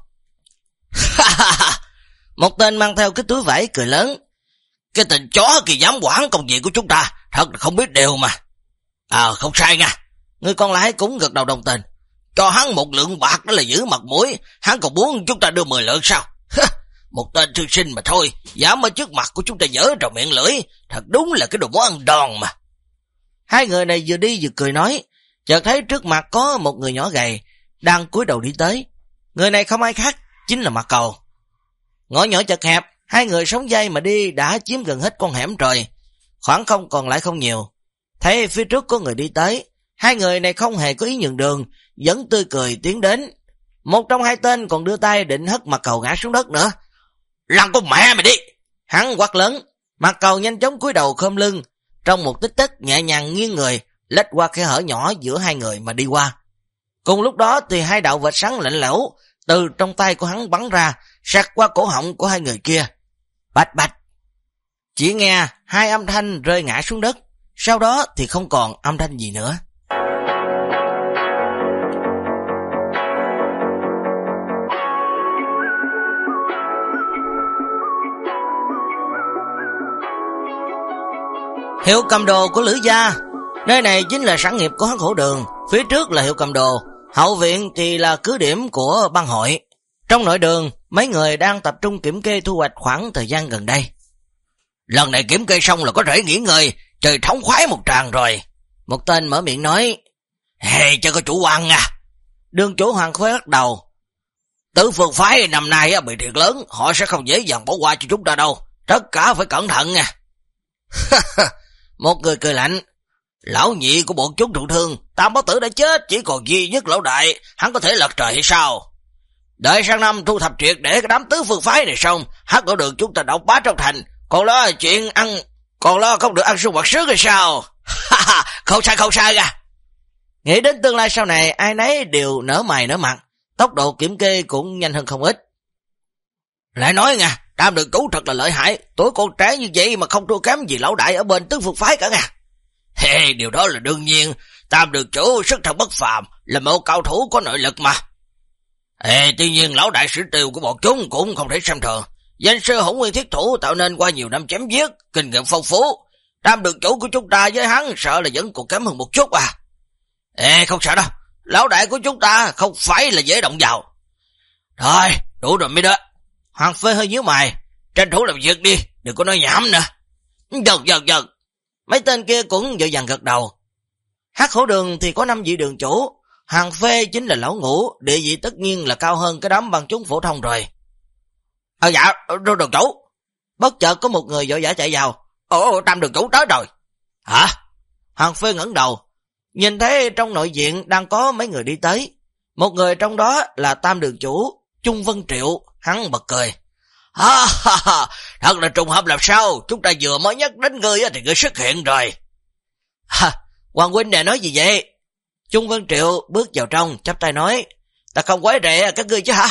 Một tên mang theo cái túi vải cười lớn: cái tên chó kia dám quản công việc của chúng ta, thật là không biết điều mà. Không sai nha. Người còn lại cũng gật đầu đồng tình: cho hắn 1 lượng bạc đó là giữ mặt mũi, hắn còn muốn chúng ta đưa 10 lượng sao? Một tên thư sinh mà thôi, dám ở trước mặt của chúng ta dở trò miệng lưỡi, thật đúng là cái đồ món ăn đòn mà. 2 người này vừa đi vừa cười nói, chợt thấy trước mặt có một người nhỏ gầy đang cúi đầu đi tới. Người này không ai khác, chính là Mạc Cầu. Ngõ nhỏ chật hẹp, hai người sống dây mà đi đã chiếm gần hết con hẻm rồi. Khoảng không còn lại không nhiều. Thấy phía trước có người đi tới, hai người này không hề có ý nhường đường, vẫn tươi cười tiến đến. Một trong hai tên còn đưa tay định hất Mạc Cầu ngã xuống đất nữa. Lăn con mẹ mày đi! Hắn quát lớn. Mạc Cầu nhanh chóng cúi đầu khom lưng, trong một tích tắc nhẹ nhàng nghiêng người, lách qua khe hở nhỏ giữa hai người mà đi qua. Cùng lúc đó thì hai đạo vệt sáng lạnh lẽo từ trong tay của hắn bắn ra, sạc qua cổ họng của hai người kia. Bạch bạch! Chỉ nghe hai âm thanh rơi ngã xuống đất, sau đó thì không còn âm thanh gì nữa. Hiệu cầm đồ của Lữ gia. Nơi này chính là sản nghiệp của Hắc Hổ Đường, phía trước là hiệu cầm đồ, hậu viện thì là cứ điểm của bang hội. Trong nội đường, mấy người đang tập trung kiểm kê thu hoạch khoảng thời gian gần đây. Lần này kiểm kê xong là có thể nghỉ ngơi, trời thống khoái một tràng rồi. Một tên mở miệng nói, hey, cho có chủ quan à. Đường chủ Hoàng Khôi lắc đầu. Tử Phường phái năm nay bị thiệt lớn, họ sẽ không dễ dàng bỏ qua cho chúng ta đâu, tất cả phải cẩn thận nha. Một người cười lạnh. Lão nhị của bọn chúng thụ thương, Tam Bảo Tử đã chết, chỉ còn duy nhất lão đại, hắn có thể lật trời hay sao? Đợi sang năm thu thập triệt để cái đám tứ phương phái này xong, Hắc Hổ Đường chúng ta độc bá trong thành, còn lo chuyện ăn, còn lo không được ăn sung mặc sướng hay sao? Không sai ra. Nghĩ đến tương lai sau này, ai nấy đều nở mày nở mặt, tốc độ kiểm kê cũng nhanh hơn không ít. Lại nói nha, Tam Đường chủ thật là lợi hại, tuổi con trẻ như vậy mà không thua kém gì lão đại ở bên tứ phương phái cả nha. Hey, điều đó là đương nhiên, Tam Đường chủ sức thần bất phàm, là một cao thủ có nội lực mà. Tuy nhiên lão đại sử tiêu của bọn chúng cũng không thể xem thường. Danh sư Hỗn Nguyên Thiết Thủ tạo nên qua nhiều năm chém giết, kinh nghiệm phong phú. Tam Đường chủ của chúng ta với hắn sợ là vẫn còn kém hơn một chút à. Không sợ đâu, lão đại của chúng ta không phải là dễ động vào. Thôi, đủ rồi mấy đứa. Hoàng Phê hơi nhíu mày, tranh thủ làm việc đi, đừng có nói nhảm nữa. Dần. Mấy tên kia cũng vội vàng gật đầu. Hắc Hổ Đường thì có 5 vị đường chủ, Hoàng Phê chính là lão ngũ, địa vị tất nhiên là cao hơn cái đám bang chúng phổ thông rồi. Dạ, đường chủ. Bất chợt có một người vội vã chạy vào. Tam đường chủ tới rồi. Hả? Hoàng Phê ngẩng đầu, nhìn thấy trong nội viện đang có mấy người đi tới. Một người trong đó là Tam đường chủ Trung Vân Triệu, hắn bật cười. Thật là trùng hợp làm sao, chúng ta vừa mới nhắc đến ngươi thì ngươi xuất hiện rồi. Hoàng huynh này nói gì vậy? Trung Vân Triệu bước vào trong, chắp tay nói, ta không quấy rầy các ngươi chứ hả?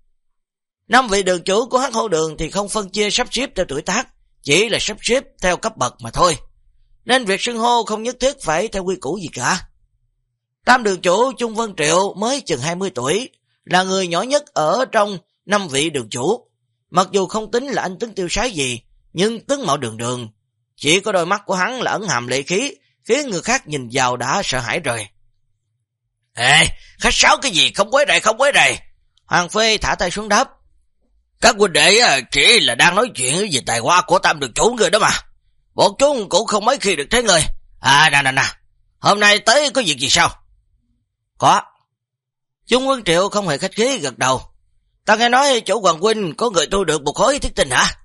5 vị đường chủ của Hắc Hổ Đường thì không phân chia sắp xếp theo tuổi tác, chỉ là sắp xếp theo cấp bậc mà thôi. Nên việc xưng hô không nhất thiết phải theo quy củ gì cả. Tam đường chủ Trung Vân Triệu mới chừng 20 tuổi, là người nhỏ nhất ở trong 5 vị đường chủ. Mặc dù không tính là anh tuấn tiêu sái gì, nhưng tướng mạo đường đường. Chỉ có đôi mắt của hắn là ẩn hàm lệ khí, khiến người khác nhìn vào đã sợ hãi rồi. Khách sáo cái gì, không quấy rầy. Hoàng Phê thả tay xuống đáp. Các huynh đệ chỉ là đang nói chuyện về tài hoa của Tam đường chủ người đó mà. Bọn chúng cũng không mấy khi được thấy người. Nè, hôm nay tới có việc gì sao? Có. Trung Quân Triệu không hề khách khí gật đầu. Ta nghe nói chủ Hoàng huynh có người thu được một khối thiết tinh hả?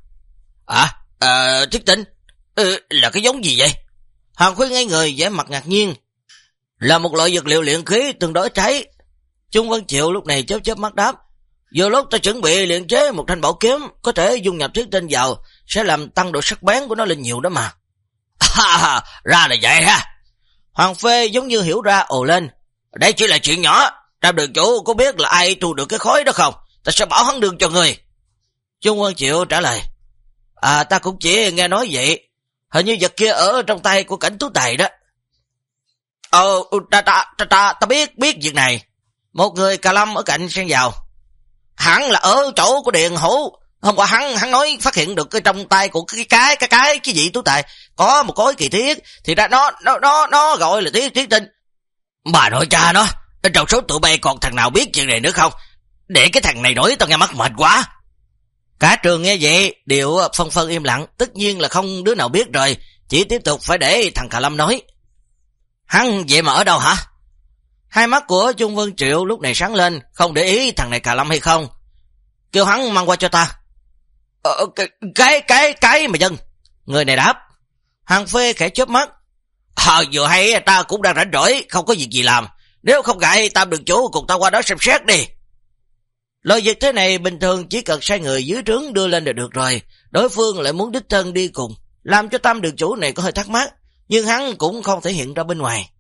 Thiết tinh? Là cái giống gì vậy? Hoàng Khuyên ngay người vẻ mặt ngạc nhiên. Là một loại vật liệu luyện khí tương đối cháy. Trung Vân Triệu lúc này chớp mắt đáp. Vừa lúc ta chuẩn bị luyện chế một thanh bảo kiếm, có thể dung nhập thiết tinh vào, sẽ làm tăng độ sắc bén của nó lên nhiều đó mà. Ra là vậy ha. Hoàng Phê giống như hiểu ra ồ lên. Đây chỉ là chuyện nhỏ, Tam đường chủ có biết là ai thu được cái khối đó không? Ta sẽ bảo hắn đường cho người. Trung Vân Triệu trả lời. Ta cũng chỉ nghe nói vậy. Hình như vật kia ở trong tay của Cảnh Tú Tài đó. Ta biết việc này. Một người Cà Lâm ở cạnh xen vào. Hắn là ở chỗ của Điền Hổ. Hôm qua hắn nói phát hiện được cái trong tay của cái gì Tú Tài có một khối kỳ thiết, thì ra nó gọi là thiết tinh. Bà nội cha nó, trong số tụi bay còn thằng nào biết chuyện này nữa không? Để cái thằng này nói tao nghe mắc mệt quá. Cả trường nghe vậy đều phân im lặng, tất nhiên là không đứa nào biết rồi, chỉ tiếp tục phải để thằng Cà Lâm nói. Hắn vậy mà ở đâu hả? Hai mắt của Chung Vân Triệu lúc này sáng lên, không để ý thằng này cà lâm hay không. Kêu hắn mang qua cho ta. Cái mà dân. Người này đáp. Hàng Phê khẽ chớp mắt. Vừa hay ta cũng đang rảnh rỗi, không có việc gì làm. Nếu không ngại Tam đường chủ cùng ta qua đó xem xét đi. Lời việc thế này bình thường chỉ cần sai người dưới trướng đưa lên là được rồi. Đối phương lại muốn đích thân đi cùng, làm cho Tam đường chủ này có hơi thắc mắc, nhưng hắn cũng không thể hiện ra bên ngoài.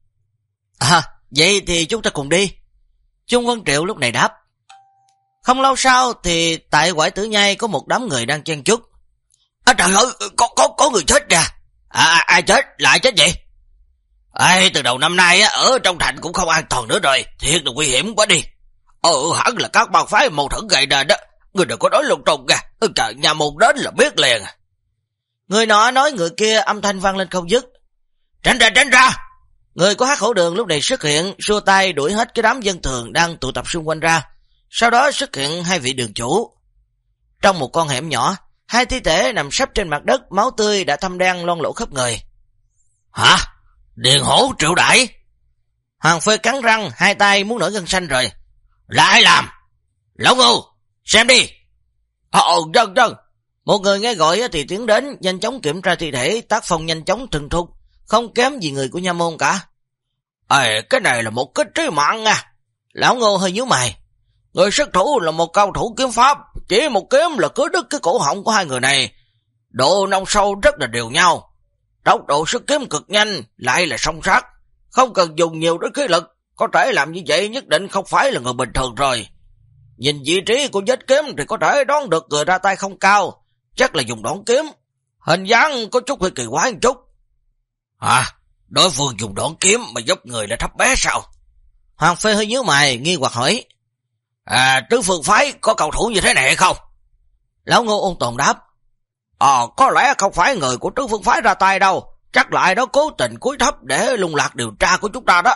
Vậy thì chúng ta cùng đi. Chung Vân Triệu lúc này đáp. Không lâu sau thì tại Quải Tử Nhai có một đám người đang chen chúc. Trời ơi, có người chết kìa. Ai chết? Lại chết vậy? Từ đầu năm nay ở trong thành cũng không an toàn nữa rồi, thiệt là nguy hiểm quá đi. Hẳn là các bang phái mâu thuẫn gây ra đó. Người đừng có nói lung tung kìa. Trời, nhà môn đến là biết liền. Người nọ nói người kia, âm thanh vang lên không dứt. Tránh ra. Người có hát khẩu đường lúc này xuất hiện, xua tay đuổi hết cái đám dân thường đang tụ tập xung quanh ra. Sau đó xuất hiện hai vị đường chủ. Trong một con hẻm nhỏ, hai thi thể nằm sấp trên mặt đất, máu tươi đã thâm đen loang lổ khắp người. Hả? Điền Hổ Triệu Đại? Hoàng Phê cắn răng, hai tay muốn nổi gân xanh rồi. Là ai làm? Lão Ngưu, xem đi. Dân. Một người nghe gọi thì tiến đến, nhanh chóng kiểm tra thi thể, tác phong nhanh chóng thuần thục, không kém gì người của nha môn cả. Cái này là một cái trí mạng nha. Lão Ngô hơi nhíu mày. Người sát thủ là một cao thủ kiếm pháp, chỉ một kiếm là cứ đứt cái cổ họng của hai người này. Độ nông sâu rất là đều nhau. Tốc độ xuất kiếm cực nhanh, lại là song sát, không cần dùng nhiều đến khí lực. Có thể làm như vậy nhất định không phải là người bình thường rồi. Nhìn vị trí của vết kiếm thì có thể đoán được người ra tay không cao, chắc là dùng đoạn kiếm. Hình dáng có chút hơi kỳ quái một chút. Đối phương dùng đoạn kiếm mà giúp người là thấp bé sao? Hoàng Phê hơi nhíu mày, nghi hoặc hỏi. Tứ phương phái có cầu thủ như thế này hay không? Lão Ngô ôn tồn đáp. Có lẽ không phải người của tứ phương phái ra tay đâu, chắc lại đó cố tình cúi thấp để lung lạc điều tra của chúng ta đó.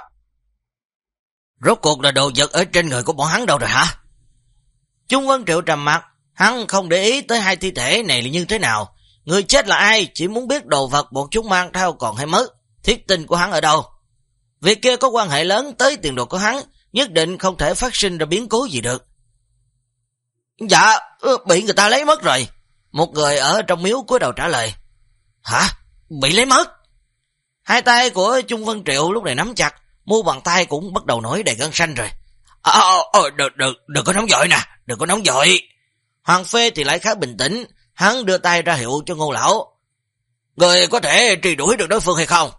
Rốt cuộc là đồ vật ở trên người của bọn hắn đâu rồi hả? Chung Vân Triệu trầm mặt, hắn không để ý tới hai thi thể này là như thế nào. Người chết là ai, chỉ muốn biết đồ vật bọn chúng mang theo còn hay mất, thiết tinh của hắn ở đâu. Việc kia có quan hệ lớn tới tiền đồ của hắn, nhất định không thể phát sinh ra biến cố gì được. Dạ, bị người ta lấy mất rồi. Một người ở trong miếu cúi đầu trả lời. Hả? Bị lấy mất? Hai tay của Chung Vân Triệu lúc này nắm chặt, mu bàn tay cũng bắt đầu nổi đầy gân xanh rồi. Đừng có nóng vội nè, đừng có nóng vội. Hoàng Phê thì lại khá bình tĩnh, hắn đưa tay ra hiệu cho Ngô lão. Người có thể truy đuổi được đối phương hay không?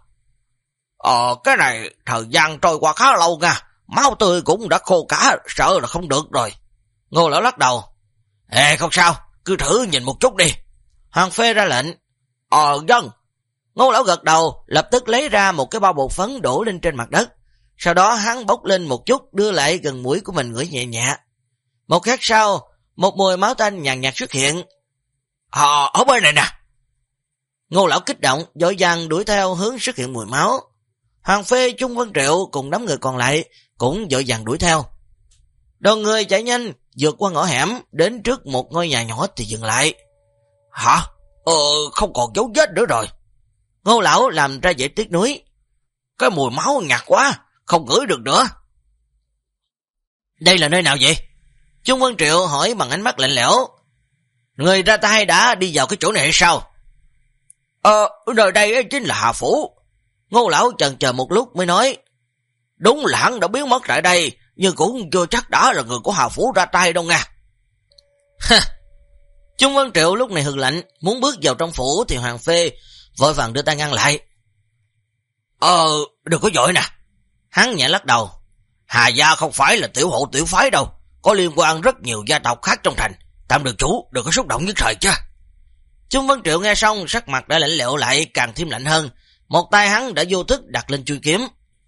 Cái này thời gian trôi qua khá lâu nha, máu tươi cũng đã khô cả, sợ là không được rồi. Ngô lão lắc đầu. Không sao, cứ thử nhìn một chút đi. Hoàng Phê ra lệnh. Dân. Ngô lão gật đầu, lập tức lấy ra một cái bao bột phấn đổ lên trên mặt đất. Sau đó hắn bốc lên một chút, đưa lại gần mũi của mình ngửi nhẹ nhẹ. Một khắc sau, một mùi máu tanh nhàn nhạt xuất hiện. Ở bên này nè. Ngô lão kích động, vội vàng đuổi theo hướng xuất hiện mùi máu. Hoàng Phê, Chung Vân Triệu cùng đám người còn lại cũng vội vàng đuổi theo. Đoàn người chạy nhanh, vượt qua ngõ hẻm, đến trước một ngôi nhà nhỏ thì dừng lại. Hả? Không còn dấu vết nữa rồi. Ngô lão làm ra vẻ tiếc nuối. Cái mùi máu nhạt quá, không ngửi được nữa. Đây là nơi nào vậy? Chung Vân Triệu hỏi bằng ánh mắt lạnh lẽo. Người ra tay đã đi vào cái chỗ này hay sao? Nơi đây chính là Hà Phủ. Ngô lão chần chờ một lúc mới nói. Đúng là hắn đã biến mất tại đây, nhưng cũng chưa chắc đã là người của Hà Phủ ra tay đâu nha. Chung Vân Triệu lúc này hừ lạnh, muốn bước vào trong phủ thì Hoàng Phê vội vàng đưa tay ngăn lại. Đừng có vội nè. Hắn nhẹ lắc đầu. Hà gia không phải là tiểu hộ tiểu phái đâu, có liên quan rất nhiều gia tộc khác trong thành. Tam đường chủ đừng có xúc động nhất thời chứ. Chung Vân Triệu nghe xong, sắc mặt đã lạnh lẽo lại, càng thêm lạnh hơn. Một tay hắn đã vô thức đặt lên chuôi kiếm.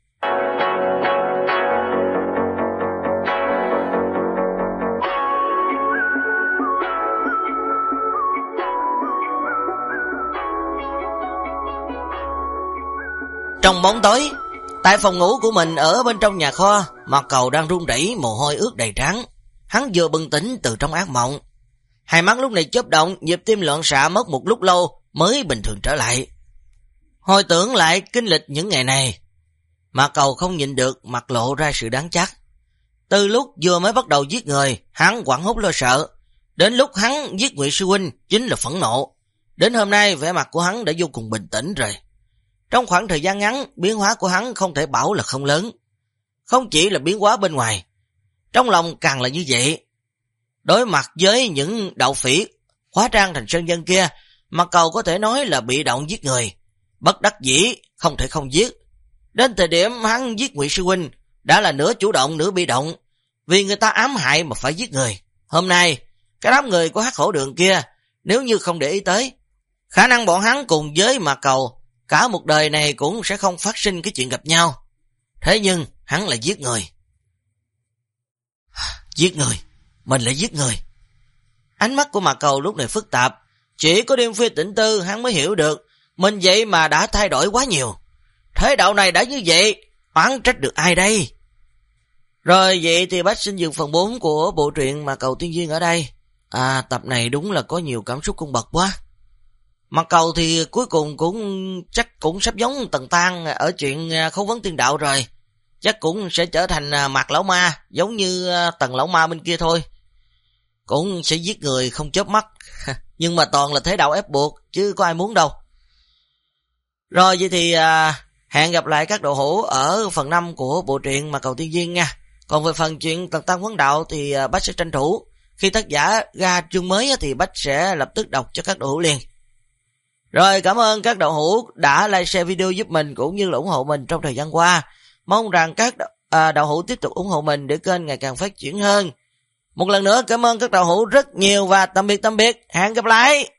Trong bóng tối, tại phòng ngủ của mình ở bên trong nhà kho, Mạc Cầu đang run rẩy, mồ hôi ướt đầy trán. Hắn vừa bừng tỉnh từ trong ác mộng. Hai mắt lúc này chớp động, nhịp tim loạn xạ mất một lúc lâu mới bình thường trở lại. Hồi tưởng lại kinh lịch những ngày này, Mạc Cầu không nhịn được, mặt lộ ra sự đáng trách. Từ lúc vừa mới bắt đầu giết người, hắn hoảng hốt lo sợ. Đến lúc hắn giết Ngụy Sư huynh chính là phẫn nộ. Đến hôm nay vẻ mặt của hắn đã vô cùng bình tĩnh rồi. Trong khoảng thời gian ngắn, biến hóa của hắn không thể bảo là không lớn. Không chỉ là biến hóa bên ngoài, trong lòng càng là như vậy. Đối mặt với những đạo phỉ hóa trang thành sơn dân kia, Mạc Cầu có thể nói là bị động giết người, bất đắc dĩ không thể không giết. Đến thời điểm hắn giết Ngụy Sư huynh đã là nửa chủ động nửa bị động, vì người ta ám hại mà phải giết người. Hôm nay cái đám người của Hắc Hổ Đường kia nếu như không để ý tới, khả năng bọn hắn cùng với Mạc Cầu cả một đời này cũng sẽ không phát sinh cái chuyện gặp nhau. Thế nhưng hắn lại giết người. Giết người, mình lại giết người. Ánh mắt của Mạc Cầu lúc này phức tạp, chỉ có đêm khuya tĩnh tư hắn mới hiểu được mình vậy mà đã thay đổi quá nhiều. Thế đạo này đã như vậy, oán trách được ai đây? Rồi vậy thì bác xin dừng phần 4 của bộ truyện Mạc Cầu Tiên Duyên ở đây. Tập này đúng là có nhiều cảm xúc cung bậc quá. Mạc Cầu thì cuối cùng chắc cũng sắp giống Tần Tăng ở chuyện Khấu Vấn Tiên Đạo rồi. Chắc cũng sẽ trở thành Mạc Lão Ma, giống như Tần Lão Ma bên kia thôi. Cũng sẽ giết người không chớp mắt. Nhưng mà toàn là thế đạo ép buộc, chứ có ai muốn đâu. Rồi vậy thì hẹn gặp lại các độ hữu ở phần 5 của bộ truyện Mạc Cầu Tiên Duyên nha. Còn về phần chuyện Tần Tăng Vấn Đạo thì bác sẽ tranh thủ. Khi tác giả ra chương mới thì bác sẽ lập tức đọc cho các độ hữu liền. Rồi cảm ơn các đạo hữu đã like share video giúp mình cũng như là ủng hộ mình trong thời gian qua. Mong rằng các đạo hữu tiếp tục ủng hộ mình để kênh ngày càng phát triển hơn. Một lần nữa cảm ơn các đạo hữu rất nhiều và tạm biệt, hẹn gặp lại.